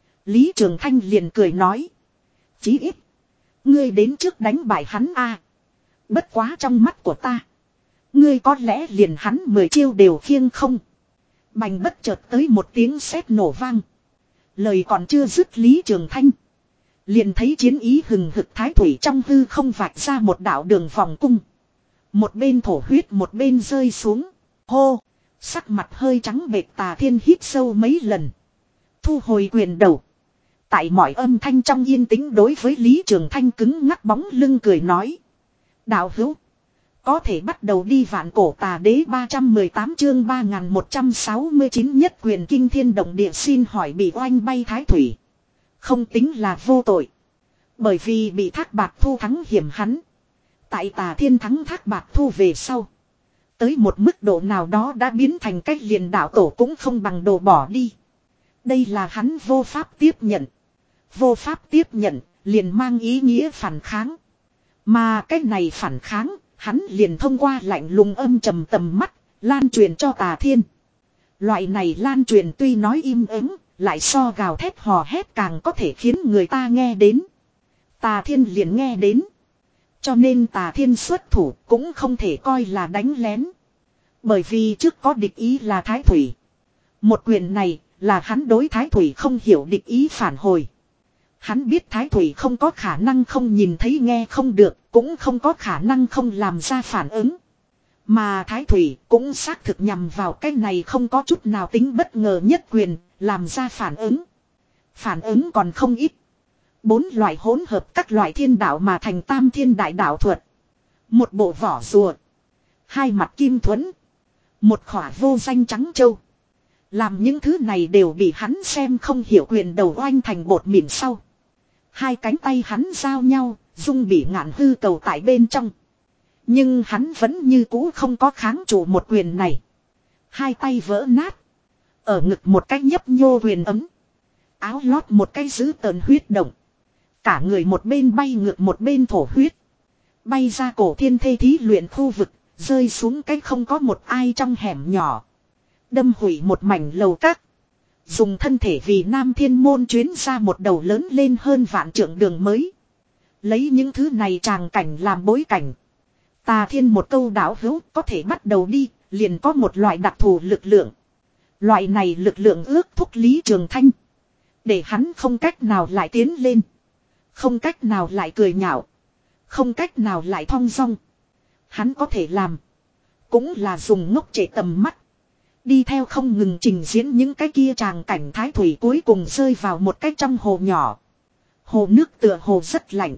Lý Trường Thanh liền cười nói. Chí ít, ngươi đến trước đánh bại hắn a. Bất quá trong mắt của ta, ngươi có lẽ liền hắn mười chiêu đều khiêng không. Bành bất chợt tới một tiếng sét nổ vang. Lời còn chưa dứt, Lý Trường Thanh liền thấy chiến ý hừng hực Thái Thủy trong hư không vạch ra một đạo đường vòng cung. Một bên thổ huyết một bên rơi xuống. Hô, sắc mặt hơi trắng bệch Tà Thiên hít sâu mấy lần. Thu hồi quyền đầu. Tại mọi âm thanh trong yên tĩnh đối với Lý Trường Thanh cứng ngắc bóng lưng cười nói. Đạo hữu, có thể bắt đầu đi. Vạn Cổ Tà Đế ba trăm mười tám chương ba nghìn một trăm sáu mươi chín nhất quyền kinh thiên động địa. Xin hỏi bị oanh bay Thái Thủy không tính là vô tội. Bởi vì bị Thác Bạt Thu thắng hiểm hắn. Tại Tà Thiên thắng Thác Bạt Thu về sau, tới một mức độ nào đó đã biến thành cách liền đạo tổ cũng không bằng đồ bỏ đi. Đây là hắn vô pháp tiếp nhận. Vô pháp tiếp nhận liền mang ý nghĩa phản kháng. Mà cách này phản kháng, hắn liền thông qua lạnh lùng âm trầm tầm mắt lan truyền cho Tà Thiên. Loại này lan truyền tuy nói im ắng, lại so gào thét hò hét càng có thể khiến người ta nghe đến. Tà Thiên liền nghe đến. Cho nên Tà Thiên xuất thủ cũng không thể coi là đánh lén. Bởi vì trước có địch ý là Thái Thủy. Một quyền này là hắn đối Thái Thủy không hiểu địch ý phản hồi. Hắn biết Thái Thủy không có khả năng không nhìn thấy nghe không được, cũng không có khả năng không làm ra phản ứng. Mà Thái Thủy cũng xác thực nhằm vào cái này không có chút nào tính bất ngờ nhất quyền, làm ra phản ứng. Phản ứng còn không ít. Bốn loại hỗn hợp các loại thiên đạo mà thành tam thiên đại đạo thuật. Một bộ vỏ rùa. Hai mặt kim thuẫn. Một khỏa vô danh trắng châu. Làm những thứ này đều bị hắn xem không hiểu quyền đầu oanh thành bột mịn sau. Hai cánh tay hắn giao nhau, dung bị ngạn hư cầu tại bên trong. Nhưng hắn vẫn như cũ không có kháng trụ một quyền này. Hai tay vỡ nát. Ở ngực một cái nhấp nhô quyền ấm. Áo lót một cái giữ tờn huyết động. Cả người một bên bay ngược một bên thổ huyết. Bay ra cổ thiên thê thí luyện khu vực. Rơi xuống cái không có một ai trong hẻm nhỏ. Đâm hủy một mảnh lầu các. Dùng thân thể vì Nam Thiên Môn chuyến ra một đầu lớn lên hơn vạn trượng đường mới. Lấy những thứ này tràng cảnh làm bối cảnh. Tà Thiên một câu đảo hữu có thể bắt đầu đi, liền có một loại đặc thù lực lượng. Loại này lực lượng ước thúc Lý Trường Thanh. Để hắn không cách nào lại tiến lên. Không cách nào lại cười nhạo. Không cách nào lại thong dong. Hắn có thể làm. Cũng là dùng ngốc trệ tầm mắt. Đi theo không ngừng trình diễn những cái kia tràng cảnh Thái Thủy cuối cùng rơi vào một cái trong hồ nhỏ. Hồ nước tựa hồ rất lạnh.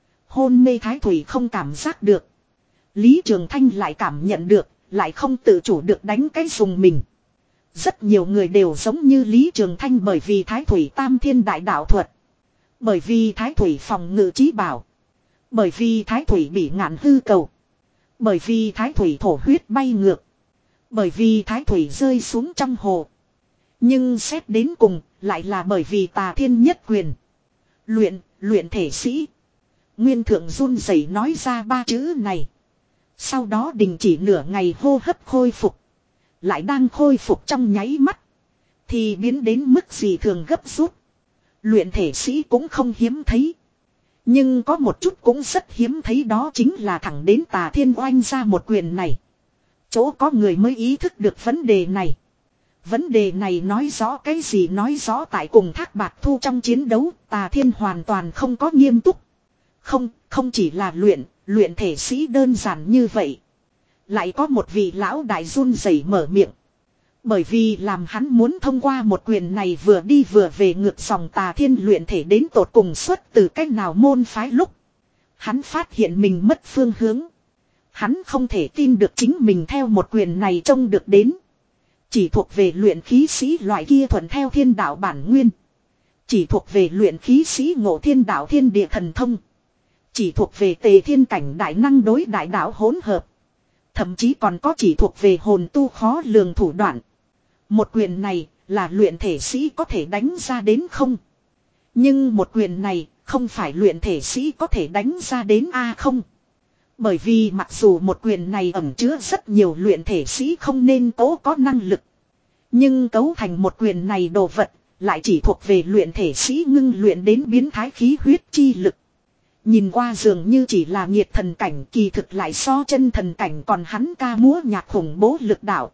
Hôn mê Thái Thủy không cảm giác được. Lý Trường Thanh lại cảm nhận được, lại không tự chủ được đánh cái dùng mình. Rất nhiều người đều giống như Lý Trường Thanh bởi vì Thái Thủy tam thiên đại đạo thuật. Bởi vì Thái Thủy phòng ngự trí bảo. Bởi vì Thái Thủy bị ngạn hư cầu. Bởi vì Thái Thủy thổ huyết bay ngược. Bởi vì Thái Thủy rơi xuống trong hồ. Nhưng xét đến cùng, lại là bởi vì Tà Thiên nhất quyền. Luyện, luyện thể sĩ. Nguyên Thượng run rẩy nói ra ba chữ này. Sau đó đình chỉ nửa ngày hô hấp khôi phục. Lại đang khôi phục trong nháy mắt. Thì biến đến mức gì thường gấp rút. Luyện thể sĩ cũng không hiếm thấy. Nhưng có một chút cũng rất hiếm thấy, đó chính là thẳng đến Tà Thiên oanh ra một quyền này. Chỗ có người mới ý thức được vấn đề này. Vấn đề này nói rõ cái gì? Nói rõ tại cùng Thác Bạt Thu trong chiến đấu, Tà Thiên hoàn toàn không có nghiêm túc. Không, không chỉ là luyện, luyện thể sĩ đơn giản như vậy. Lại có một vị lão đại run rẩy mở miệng. Bởi vì làm hắn muốn thông qua một quyền này vừa đi vừa về ngược dòng Tà Thiên luyện thể đến tột cùng xuất từ cách nào môn phái lúc. Hắn phát hiện mình mất phương hướng. Hắn không thể tin được chính mình theo một quyền này trông được đến. Chỉ thuộc về luyện khí sĩ loại kia thuận theo thiên đạo bản nguyên. Chỉ thuộc về luyện khí sĩ ngộ thiên đạo thiên địa thần thông. Chỉ thuộc về tề thiên cảnh đại năng đối đại đạo hỗn hợp. Thậm chí còn có chỉ thuộc về hồn tu khó lường thủ đoạn. Một quyền này là luyện thể sĩ có thể đánh ra đến không? Nhưng một quyền này không phải luyện thể sĩ có thể đánh ra đến a không? Bởi vì mặc dù một quyền này ẩn chứa rất nhiều luyện thể sĩ không nên cố có năng lực. Nhưng cấu thành một quyền này đồ vật lại chỉ thuộc về luyện thể sĩ ngưng luyện đến biến thái khí huyết chi lực. Nhìn qua dường như chỉ là nhiệt thần cảnh, kỳ thực lại so chân thần cảnh còn hắn ca múa nhạc khủng bố lực đạo.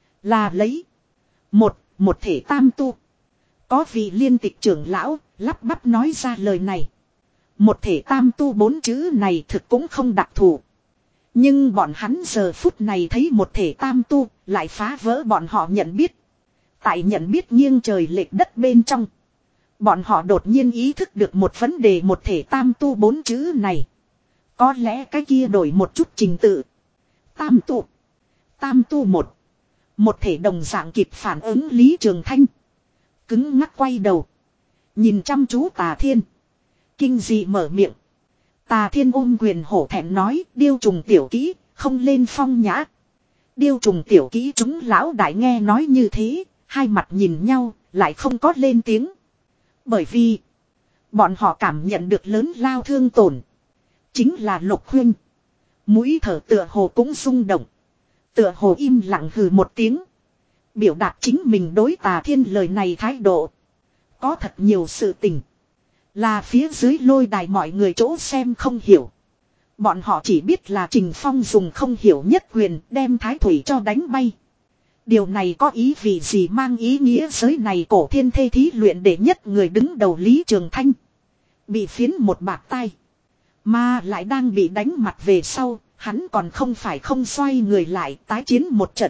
Là lấy. Một, một thể tam tu. Có vị liên tịch trưởng lão lắp bắp nói ra lời này. Một thể tam tu bốn chữ này thực cũng không đặc thù. Nhưng bọn hắn giờ phút này thấy một thể tam tu lại phá vỡ bọn họ nhận biết. Tại nhận biết nghiêng trời lệch đất bên trong. Bọn họ đột nhiên ý thức được một vấn đề, một thể tam tu bốn chữ này. Có lẽ cái kia đổi một chút trình tự. Tam tu. Tam tu một. Một thể đồng dạng kịp phản ứng Lý Trường Thanh. Cứng ngắc quay đầu. Nhìn chăm chú Tà Thiên. Kinh dị mở miệng. Tà Thiên ôm quyền hổ thẹn nói, điêu trùng tiểu kỹ, không lên phong nhã. Điêu trùng tiểu kỹ chúng lão đại nghe nói như thế, hai mặt nhìn nhau, lại không có lên tiếng. Bởi vì, bọn họ cảm nhận được lớn lao thương tổn. Chính là Lục Huynh. Mũi thở tựa hồ cũng rung động. Tựa hồ im lặng hừ một tiếng. Biểu đạt chính mình đối Tà Thiên lời này thái độ. Có thật nhiều sự tình. Là phía dưới lôi đài mọi người chỗ xem không hiểu. Bọn họ chỉ biết là Trình Phong dùng không hiểu nhất quyền đem Thái Thủy cho đánh bay. Điều này có ý vị gì, mang ý nghĩa giới này cổ thiên thê thí luyện để nhất người đứng đầu Lý Trường Thanh. Bị phiến một bạt tai. Mà lại đang bị đánh mặt về sau, hắn còn không phải không xoay người lại tái chiến một trận.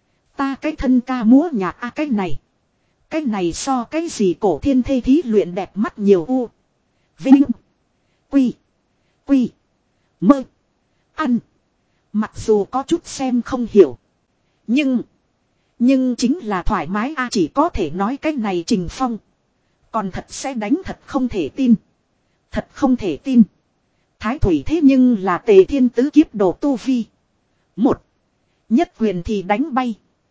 Ta cái thân ca múa nhạc a à, cái này. Cái này so cái gì cổ thiên thê thí luyện đẹp mắt nhiều u. Vinh. Quy. Quy. Mơ. Ăn. Mặc dù có chút xem không hiểu. Nhưng. Nhưng chính là thoải mái a à, chỉ có thể nói cái này Trình Phong. Còn thật sẽ đánh thật không thể tin. Thật không thể tin. Thái Thủy thế nhưng là Tề Thiên tứ kiếp đồ tu vi. Một. Nhất quyền thì đánh bay.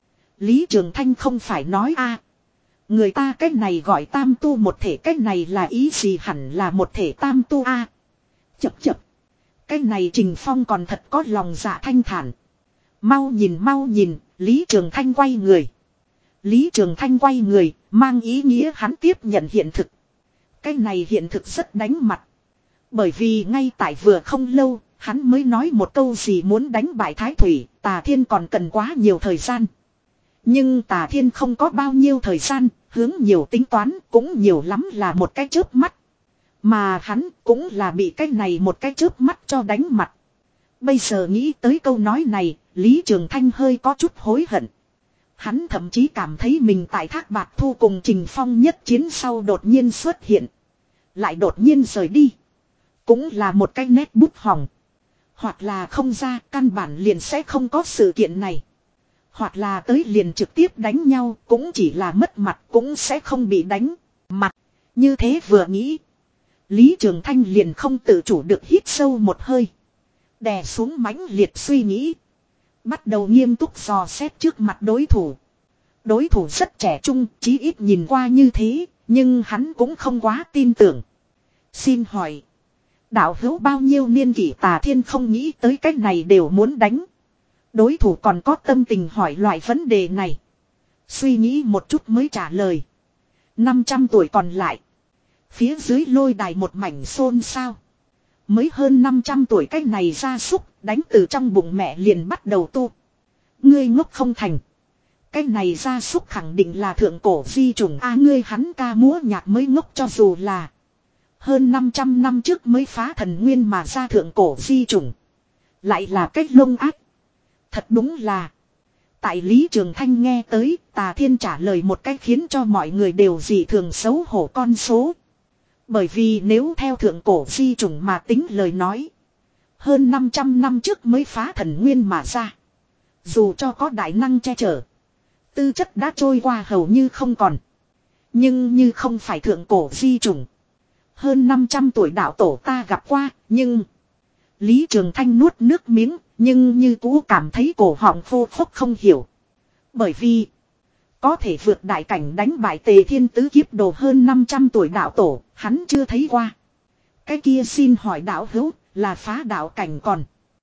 Lý Trường Thanh không phải nói a à, người ta cái này gọi tam tu một thể, cái này là ý gì, hẳn là một thể tam tu a à. Chập chập. Cái này Trình Phong còn thật có lòng dạ thanh thản. Mau nhìn mau nhìn, Lý Trường Thanh quay người. Lý Trường Thanh quay người, mang ý nghĩa hắn tiếp nhận hiện thực. Cái này hiện thực rất đánh mặt. Bởi vì ngay tại vừa không lâu, hắn mới nói một câu gì muốn đánh bại Thái Thủy, Tà Thiên còn cần quá nhiều thời gian. Nhưng Tà Thiên không có bao nhiêu thời gian, hướng nhiều tính toán, cũng nhiều lắm là một cái chớp mắt. Mà hắn cũng là bị cái này một cái chớp mắt cho đánh mặt. Bây giờ nghĩ tới câu nói này, Lý Trường Thanh hơi có chút hối hận. Hắn thậm chí cảm thấy mình tại Thác Bạt Thu cùng Trình Phong nhất chiến sau đột nhiên xuất hiện. Lại đột nhiên rời đi. Cũng là một cái nét bút hỏng. Hoặc là không ra, căn bản liền sẽ không có sự kiện này. Hoặc là tới liền trực tiếp đánh nhau, cũng chỉ là mất mặt, cũng sẽ không bị đánh mặt. Như thế vừa nghĩ, Lý Trường Thanh liền không tự chủ được hít sâu một hơi. Đè xuống mãnh liệt suy nghĩ. Bắt đầu nghiêm túc dò xét trước mặt đối thủ. Đối thủ rất trẻ trung, chí ít nhìn qua như thế, nhưng hắn cũng không quá tin tưởng. Xin hỏi, đạo hữu bao nhiêu niên kỷ? Tà Thiên không nghĩ tới cách này đều muốn đánh. Đối thủ còn có tâm tình hỏi loại vấn đề này. Suy nghĩ một chút mới trả lời. năm trăm tuổi còn lại. Phía dưới lôi đài một mảnh xôn xao. Mới hơn năm trăm tuổi cái này gia súc, đánh từ trong bụng mẹ liền bắt đầu tu. Ngươi ngốc không thành. Cái này gia súc khẳng định là thượng cổ di trùng a à, ngươi hắn ca múa nhạc mới ngốc, cho dù là hơn năm trăm năm trước mới phá thần nguyên mà ra thượng cổ di trùng. Lại là cách lông ác. Thật đúng là. Tại Lý Trường Thanh nghe tới, Tà Thiên trả lời một cách khiến cho mọi người đều dị thường xấu hổ con số. Bởi vì nếu theo thượng cổ di trùng mà tính lời nói, hơn năm trăm năm trước mới phá thần nguyên mà ra. Dù cho có đại năng che chở, tư chất đã trôi qua hầu như không còn. Nhưng như không phải thượng cổ di trùng, hơn năm trăm tuổi đạo tổ ta gặp qua, nhưng Lý Trường Thanh nuốt nước miếng, nhưng như cũ cảm thấy cổ họng khô khốc không hiểu. Bởi vì có thể vượt đại cảnh đánh bại Tề Thiên tứ kiếp đồ hơn năm trăm tuổi đạo tổ, hắn chưa thấy qua. Cái kia xin hỏi đạo hữu, là phá đạo cảnh còn